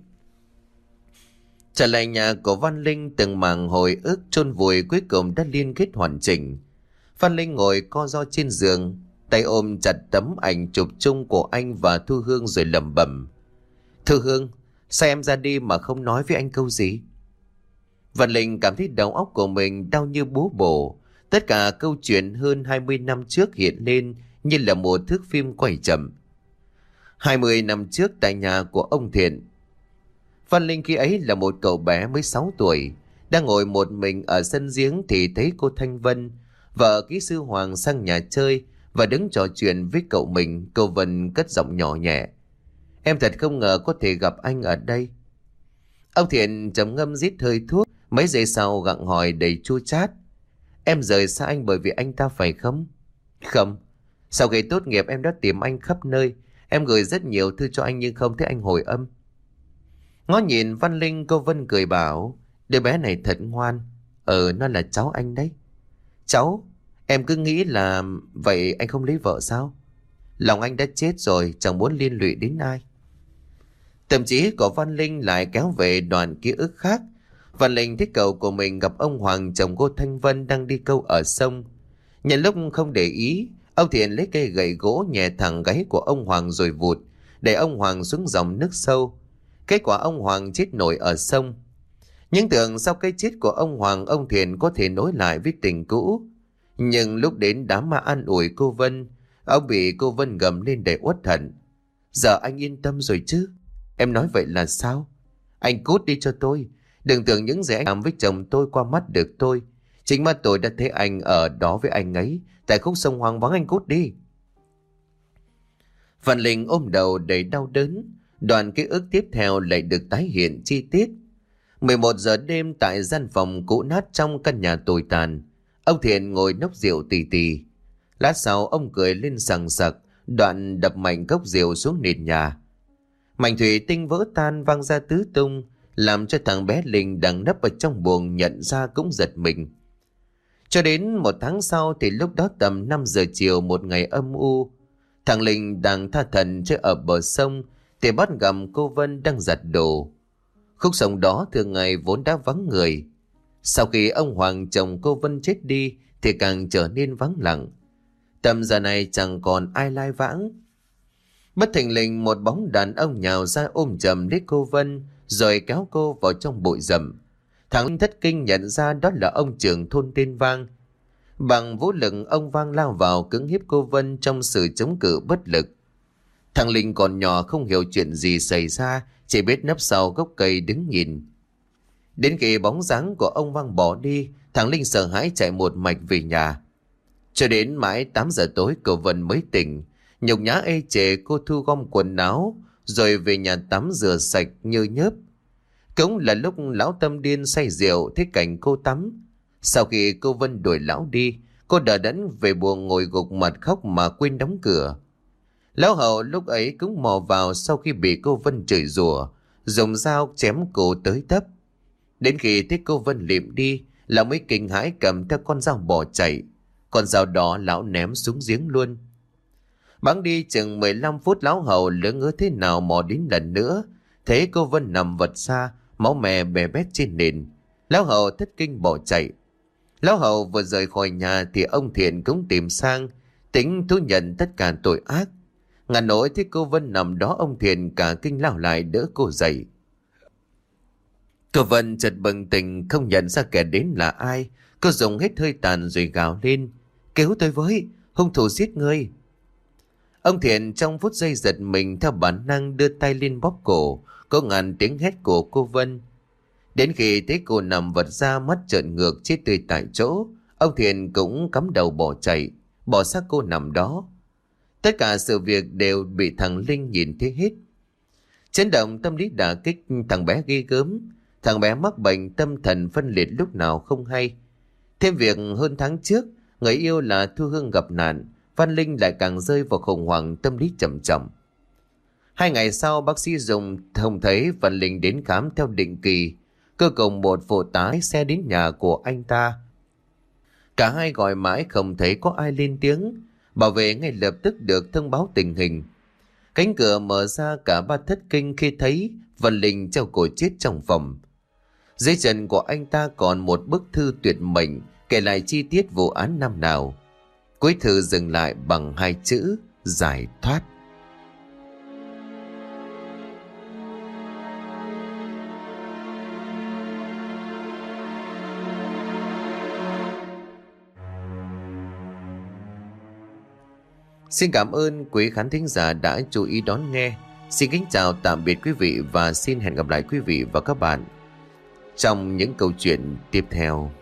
Trở lại nhà của Văn Linh, từng mảng hồi ức chôn vùi cuối cùng đã liên kết hoàn chỉnh. Văn Linh ngồi co ro trên giường, tay ôm chặt tấm ảnh chụp chung của anh và Thu Hương rồi lẩm bẩm. Thu Hương, sao em ra đi mà không nói với anh câu gì? Văn Linh cảm thấy đầu óc của mình đau như búa bổ. Tất cả câu chuyện hơn hai mươi năm trước hiện lên như là một thước phim quay chậm. hai mươi năm trước tại nhà của ông Thiện, Văn Linh khi ấy là một cậu bé mới sáu tuổi, đang ngồi một mình ở sân giếng thì thấy cô Thanh Vân Vợ kỹ sư Hoàng sang nhà chơi và đứng trò chuyện với cậu mình. Cô Vân cất giọng nhỏ nhẹ: "Em thật không ngờ có thể gặp anh ở đây." Ông Thiện trầm ngâm rít hơi thuốc, mấy giây sau gặng hỏi đầy chua chát: "Em rời xa anh bởi vì anh ta phải không?" "Không. Sau khi tốt nghiệp em đã tìm anh khắp nơi. Em gửi rất nhiều thư cho anh nhưng không thấy anh hồi âm." Ngó nhìn Văn Linh, cô Vân cười bảo: "Đứa bé này thật ngoan. Ờ, nó là cháu anh đấy." "Cháu? Em cứ nghĩ là vậy anh không lấy vợ sao?" "Lòng anh đã chết rồi, chẳng muốn liên lụy đến ai." Tâm trí của Văn Linh lại kéo về đoạn ký ức khác. Văn Linh thích cậu của mình gặp ông Hoàng, chồng cô Thanh Vân, đang đi câu ở sông. Nhân lúc không để ý, ông Thiện lấy cây gậy gỗ nhẹ thẳng gáy của ông Hoàng rồi vụt, để ông Hoàng xuống dòng nước sâu. Kết quả ông Hoàng chết nổi ở sông. Nhưng tưởng sau cái chết của ông Hoàng, ông Thiện có thể nối lại với tình cũ. Nhưng lúc đến đám ma an ủi cô Vân, ông bị cô Vân gầm lên để uất hận: "Giờ anh yên tâm rồi chứ?" "Em nói vậy là sao?" "Anh cút đi cho tôi. Đừng tưởng những gì anh làm với chồng tôi qua mắt được tôi. Chính mắt tôi đã thấy anh ở đó với anh ấy tại khúc sông hoang vắng. Anh cút đi." Văn Linh ôm đầu đầy đau đớn. Đoạn ký ức tiếp theo lại được tái hiện chi tiết. mười một giờ đêm tại gian phòng cũ nát trong căn nhà tồi tàn, ông Thiện ngồi nốc rượu tì tì. Lát sau ông cười lên sằng sặc, đoạn đập mạnh cốc rượu xuống nền nhà. Mảnh thủy tinh vỡ tan văng ra tứ tung, làm cho thằng bé Linh đang nấp ở trong buồng nhận ra cũng giật mình. Cho đến một tháng sau thì lúc đó tầm năm giờ chiều một ngày âm u, thằng Linh đang tha thẩn chơi ở bờ sông thì bắt gặp cô Vân đang giặt đồ. Khúc sông đó thường ngày vốn đã vắng người. Sau khi ông Hoàng chồng cô Vân chết đi thì càng trở nên vắng lặng. Tầm giờ này chẳng còn ai lai vãng. Bất thình lình một bóng đàn ông nhào ra ôm chầm lấy cô Vân rồi kéo cô vào trong bụi rậm. Thằng Linh thất kinh nhận ra đó là ông trưởng thôn tên Vang. Bằng vũ lực ông Vang lao vào cưỡng hiếp cô Vân trong sự chống cự bất lực. Thằng Linh còn nhỏ không hiểu chuyện gì xảy ra, chỉ biết nấp sau gốc cây đứng nhìn. Đến khi bóng dáng của ông Vang bỏ đi, thằng Linh sợ hãi chạy một mạch về nhà. Cho đến mãi tám giờ tối cô Vân mới tỉnh. Nhục nhã ê chề, cô thu gom quần áo rồi về nhà tắm rửa sạch như nhớp. Cũng là lúc lão Tâm điên say rượu thấy cảnh cô tắm. Sau khi cô Vân đuổi lão đi, cô đờ đẫn về buồng ngồi gục mặt khóc mà quên đóng cửa. Lão Hậu lúc ấy cũng mò vào sau khi bị cô Vân chửi rủa, dùng dao chém cổ tới tấp. Đến khi thấy cô Vân liệm đi, lão mới kinh hãi cầm theo con dao bỏ chạy. Con dao đó lão ném xuống giếng luôn. Bẵng đi chừng mười lăm phút, Lão Hậu lỡ ngớ thế nào mò đến lần nữa, thấy cô Vân nằm vật xa, máu me bè bét trên nền. Lão Hậu thất kinh bỏ chạy. Lão Hậu vừa rời khỏi nhà thì ông Thiện cũng tìm sang, tính thú nhận tất cả tội ác. Ngàn nỗi thấy cô Vân nằm đó, ông Thiện cả kinh lao lại đỡ cô dậy. Cô Vân chợt bừng tỉnh, không nhận ra kẻ đến là ai. Cô dùng hết hơi tàn rồi gào lên: "Cứu tôi với, hung thủ giết người!" Ông Thiện trong phút giây giật mình, theo bản năng đưa tay lên bóp cổ, có ngàn tiếng hét của cô Vân. Đến khi thấy cô nằm vật ra, mắt trợn ngược chết tươi tại chỗ, ông Thiện cũng cắm đầu bỏ chạy, bỏ xác cô nằm đó. Tất cả sự việc đều bị thằng Linh nhìn thấy hết. Chấn động tâm lý đả kích, thằng bé ghê gớm. Thằng bé mắc bệnh tâm thần phân liệt lúc nào không hay. Thêm việc hơn tháng trước, người yêu là Thu Hương gặp nạn, Văn Linh lại càng rơi vào khủng hoảng tâm lý trầm trọng. Hai ngày sau, bác sĩ Dùng thông thấy Văn Linh đến khám theo định kỳ. Cuối cùng một phụ tá lái xe đến nhà của anh ta. Cả hai gọi mãi không thấy có ai lên tiếng. Bảo vệ ngay lập tức được thông báo tình hình. Cánh cửa mở ra, cả ba thất kinh khi thấy Văn Linh treo cổ chết trong phòng. Dưới chân của anh ta còn một bức thư tuyệt mệnh kể lại chi tiết vụ án năm nào. Cuối thư dừng lại bằng hai chữ: giải thoát. Xin cảm ơn quý khán thính giả đã chú ý đón nghe. Xin kính chào tạm biệt quý vị và xin hẹn gặp lại quý vị và các bạn trong những câu chuyện tiếp theo.